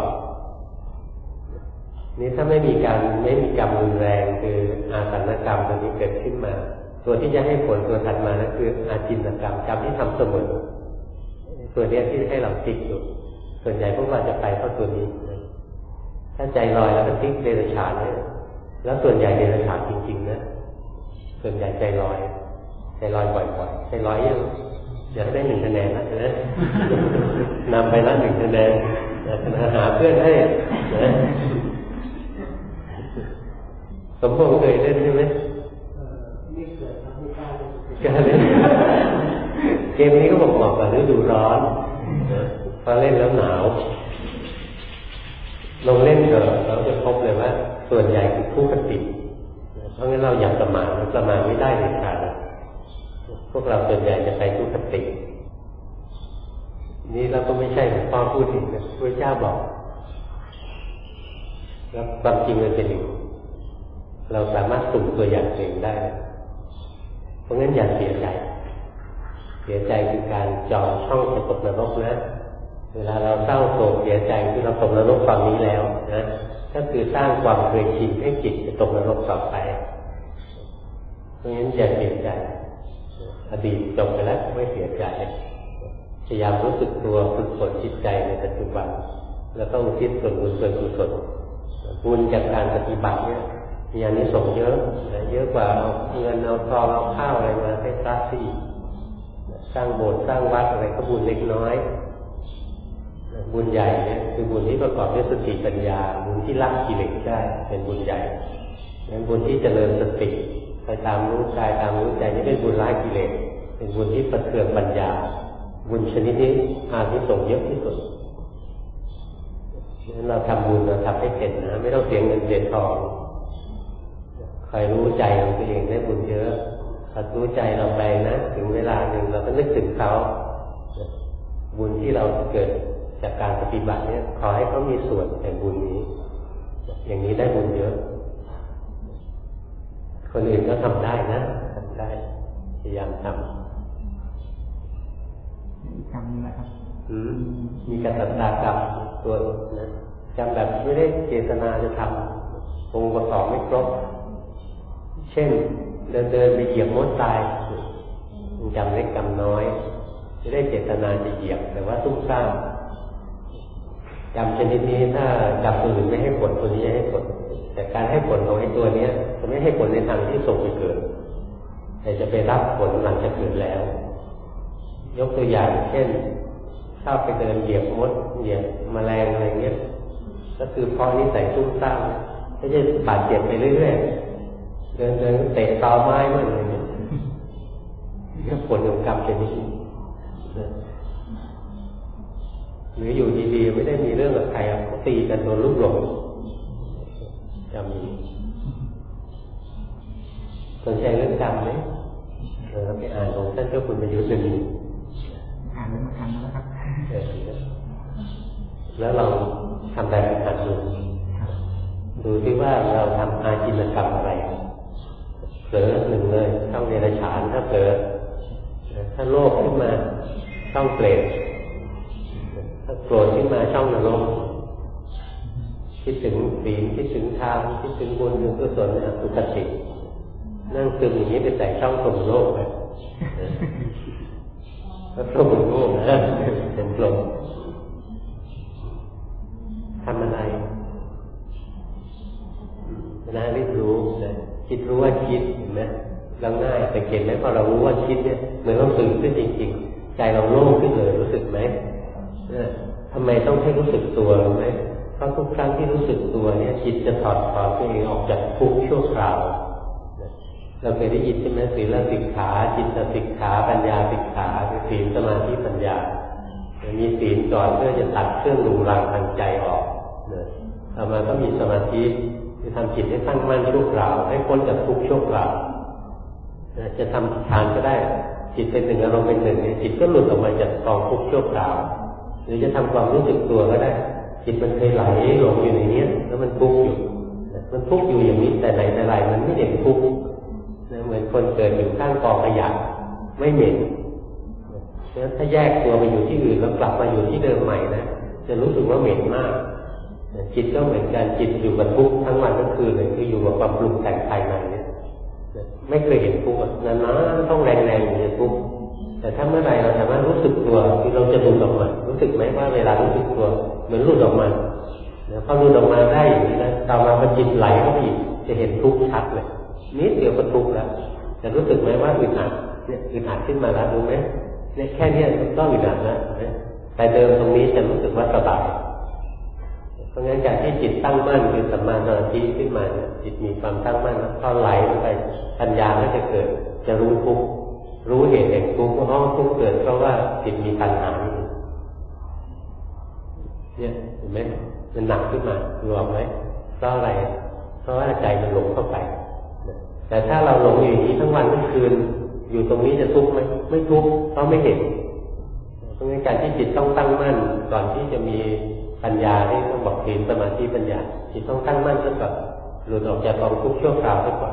นี้ถ้าไม่มีกรรมรุนแรงคืออาสันกรรมตัวนี้เกิดขึ้นมาตัวที่จะให้ผลตัวถัดมานั่นคืออาจินกรรมกรรมที่ทำเสมอตัวนี้ที่ให้เราติ๊กอยู่ส่วนใหญ่พวกเราจะไปเพราะตัวนี้ถ้าใจลอยแล้วก็ติ๊กเดรัจฉานเนี่ยแล้วส่วนใหญ่เดรัจฉานจริงๆนะส่วนใหญ่ใจลอยบ่อยๆใจลอยยังอยากได้1 คะแนนนะนำไปละ1 คะแนนหาเพื่อนให้นะสมพงษ์เคยเล่นใช่ไหมไม่เคยครับไม่กล้าเล่นเกมนี้ก็บอกกับฤดูร้อนพอเล่นแล้วหนาวลงเล่นเถอะเราจะพบเลยว่าส่วนใหญ่คือทุคติเพราะงั้นเราอย่าประมาทไม่ได้เลยค่ะพวกเราส่วนใหญ่จะไปทุคตินี่เราก็ไม่ใช่หลวงพ่อพูดอีกนะพระเจ้าบอกแล้วความจริงมันเป็นอย่างนี้เราสามารถสุ่มตัวอย่างเองได้เพราะงั้นอย่าเสียใจคือการจองช่องจะตกนรกนะเวลาเราเศร้าโศกเสียใจคือเราตกนรกความนี้แล้วนะก็คือสร้างความเคยชินให้จิตจะตกนรกต่อไปเพราะงั้นอย่าเสียใจอดีตจบไปแล้วไม่เสียใจพยายามรู้สึกตัวฝึกฝนจิตใจในปัจจุบันแล้วก็อุทิศส่วนบุญส่วนกุศลบุญจากการปฏิบัติเนี่ยมีอานิสงส์เยอะกว่าเอาเงินเอาทองเอาข้าวอะไรมาให้พระที่สร้างโบสถ์สร้างวัดอะไรก็บุญเล็กน้อยบุญใหญ่เนี่ยคือบุญที่ประกอบด้วยสติปัญญาบุญที่ละกิเลสได้เป็นบุญใหญ่งั้นบุญที่เจริญสติไปตามรู้กายตามรู้ใจนี่เป็นบุญละกิเลสเป็นบุญที่ประเทืองปัญญาบุญชนิดนี้อานิสงส์เยอะที่สุดงั้นเราทำบุญเราทำให้เป็นนะไม่ต้องเสียเงินเสียทองใครรู้ใจของตัวเองได้บุญเยอะถ้ารู้ใจเราไปนะถึงเวลาหนึ่งเราก็นึกถึงเขาบุญที่เราเกิดจากการปฏิบัติเนี่ยขอให้เขามีส่วนแห่งบุญนี้อย่างนี้ได้บุญเยอะคนอื่นก็ทำได้นะทำได้พยายามทำอีกคำนึงนะครับมีกตัญญูกรรมตัวนะจำแบบไม่ได้เจตนาจะทำองค์ประกอบไม่ครบเช่นเดินไปเหยียบมดตายจำเล็กจำน้อยไม่ได้เจตนาจะเหยียบแต่ว่าตุ้มซ่ามจำชนิดนี้ถ้าจำตัวอื่นไม่ให้ผลตัวนี้จะให้ผลแต่การให้ผลของไอ้ตัวนี้จะไม่ให้ผลในทางที่ส่งไปเกิดแต่จะไปรับผลหลังจากเกิดแล้วยกตัวอย่างเช่นถ้าไปเดินเหยียบมดเหยียบแมลงอะไรเงี้ยก็คือพอนิสัยตุ้มซ่ามไม่ใช่บาดเจ็บไปเรื่อยๆเดินเตะตอไม้มั่งอะไรเงี้ยนี่ผลของกรรมชนิดนี้หรืออยู่ดีๆไม่ได้มีเรื่องกับใครเขาตีกันโดนลูกหลงจะมีสนใจเรื่องกรรมไหมไปอ่านของท่านเจ้าคุณประยุทธ์หนึ่งอ่านเรื่องกรรมแล้วครับแล้วเราทำแบบฝึกหัดดูที่ว่าเราทำอาชีพกรรมอะไรเผลอหนึ่งเลยช่องเดรัจฉานถ้าเผลอถ้าโลภขึ้นมาช่องเปรตถ้าโกรธขึ้นมาช่องนรกคิดถึงศีลคิดถึงทานคิดถึงบุญถึงกุศลสุขตินั่งซึมอย่างนี้ไปใส่ช่องสมโลกเลยแล้วสมโลกนะเป็นกลมทำอะไรนะรีบรู้นะคิดรู้ว่าคิดเห็นไหมเราง่ายแต่เห็นไหมพอเรารู้ว่าคิดเนี่ยเหมือนเราตื่นขึ้นจริงๆใจเราโล่งขึ้นเลยรู้สึกไหมทำไมต้องให้รู้สึกตัวรู้ไหมเพราะทุกครั้งที่รู้สึกตัวเนี่ยจิตจะถอดตัวเองออกจากทุกข์ชั่วคราวเราเคยได้ยินใช่ไหมศีลสิกขาจิตสิกขาปัญญาสิกขาคือศีลสมาธิปัญญามีศีลก่อนเพื่อจะตัดเครื่องรุงรังทางใจออกต่อมาก็มีสมาธิคือทำจิตให้ตั้งมั่นชั่วคราวให้พ้นจากทุกข์ชั่วคราวจะทำฌานก็ได้จิตเป็นหนึ่งอารมณ์เป็นหนึ่งจิตก็หลุดออกมาจากกองทุกข์ชั่วคราวหรือจะทำความรู้สึกตัวก็ได้จิตมันเคยไหลหลงอยู่ในนี้แล้วมันทุกข์อยู่มันทุกข์อยู่อย่างนี้แต่ไหนแต่ไรมันไม่เห็นทุกข์เหมือนคนเกิดอยู่ข้างกองขยะไม่เหม็นแล้วถ้าแยกตัวไปอยู่ที่อื่นแล้วกลับมาอยู่ที่เดิมใหม่นะจะรู้สึกว่าเหม็นมากจิตก็เหมือนกันจิตอยู่กับทุกข์ทั้งวันทั้งคืนเลยคืออยู่กับความปรุงแต่งภายในเนี่ยไม่เคยเห็นทุกข์นานๆต้องแรงๆถึงจะทุกข์แต่ถ้าเมื่อไหร่เราสามารถรู้สึกตัวคือเราจะหลุดออกมารู้สึกไหมว่าเวลารู้สึกตัวเหมือนหลุดออกมาพอหลุดออกมาได้อย่างนี้นะต่อมาพอจิตไหลเข้าไปอีกจะเห็นทุกข์ชัดเลยนิดเดียวก็ทุกข์แล้วจะรู้สึกไหมว่าอึดอัดเนี่ยอึดอัดขึ้นมาแล้วรู้ไหมเนี่ยแค่นี้ก็อึดอัดแล้วแต่เดิมตรงนี้จะรู้สึกว่าสบายเพราะงั้นการที่จิตตั้งมั่นคือสัมมาสมาธิขึ้นมาเนี่ยจิตมีความตั้งมั่นแล้วพอไหลลงไปปัญญาก็จะเกิดจะรู้ทุกข์รู้เหตุแห่งทุกข์ว่าทุกข์เกิดเพราะว่าจิตมีตัณหาเนี่ยเห็นไหมมันหนักขึ้นมารู้ไหมเพราะอะไรเพราะว่าใจมันหลงเข้าไปแต่ถ้าเราหลงอยู่อย่างนี้ทั้งวันทั้งคืนอยู่ตรงนี้จะทุกข์ไหมไม่ทุกข์เพราะไม่เห็นเพราะงั้นการที่จิตต้องตั้งมั่นก่อนที่จะมีปัญญาที่ต้องบอกศีลสมาธิปัญญาจิตต้องตั้งมั่นซะก่อนหลุดออกจากกองทุกข์ชั่วคราวซะก่อน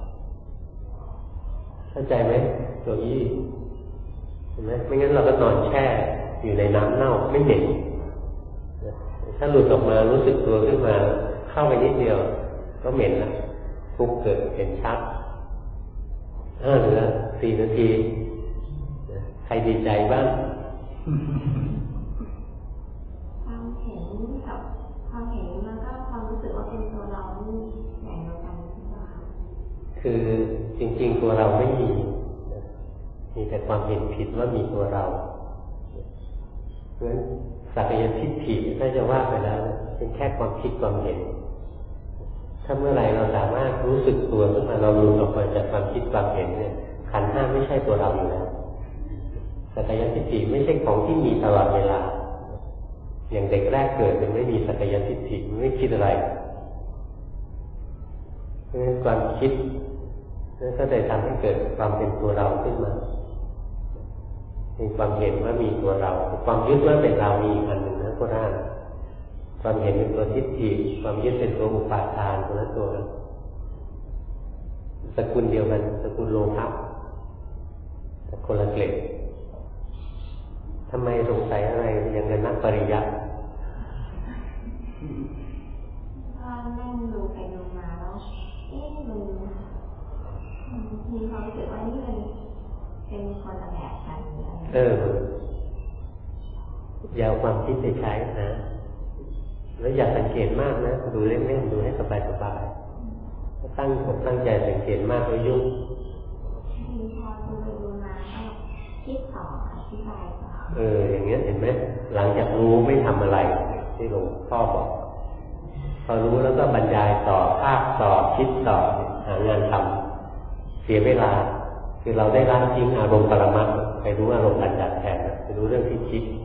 เข้าใจไหมตัวนี้เห็นไหมไม่งั้นเราก็นอนแช่อยู่ในน้ำเน่าไม่เหม็นถ้าหลุดออกมารู้สึกตัวขึ้นมาเข้าไปนิดเดียวก็เหม็นแล้วทุกข์เกิดเห็นชัดเหลือ 4 นาทีใครดีใจบ้างความเห็นกับความเห็นมันก็ความรู้สึกว่าเป็นตัวเรานี่อย่างเดียวกันใช่ไหมคะคือจริงๆตัวเราไม่มีแต่ความเห็นผิดว่ามีตัวเราเพราะฉะนั้นสักยทิฏฐิถ้าจะว่าไปแล้วเป็นแค่ความคิดความเห็นถ้าเมื่อไหร่เราสามารถรู้สึกตัวขึ้นมาเราหลุดออกไปจากความคิดความเห็นเนี่ยขันธ์ 5ไม่ใช่ตัวเราอยู่แล้วสักยทิฏฐิไม่ใช่ของที่มีตลอดเวลาอย่างเด็กแรกเกิดมันไม่มีสักยทิฏฐิมันไม่คิดอะไรเพราะฉะนั้นความคิดนั่นก็เลยทำให้เกิดความเป็นตัวเราขึ้นมามีความเห็นว่ามีตัวเราความยึดว่าเป็นเรามีอันหนึ่งนะก็ได้ความเห็นเป็นตัวทิฏฐิความยึดเป็นตัวอุปาทานตัวนั้นตัวนั้นสกุลเดียวกันสกุลโลภะแต่คนละเกล็ดทำไมสงสัยอะไรอย่างนั้นนักปริยัติถ้านั่งดูไปดูมาแล้วมันมีความรู้สึกว่านี่เป็นคนละแบบกันอย่าเอาความคิดไปใช้นะแล้วอย่าสังเกตมากนะดูเล่นๆดูให้สบายๆตั้งอกตั้งใจสังเกตมากแล้วยุ่งพอดูมาก็คิดต่ออธิบายต่ออย่างเงี้ยเห็นไหมหลังจากรู้ไม่ทำอะไรที่หลวงพ่อบอกพอรู้แล้วก็บรรยายต่อภาคต่อคิดต่อหางานทำเสียเวลาคือเราได้ละทิ้งอารมณ์ปรมัตถ์ไปรู้อารมณ์ปัญญาแทนไปรู้เรื่องที่คิด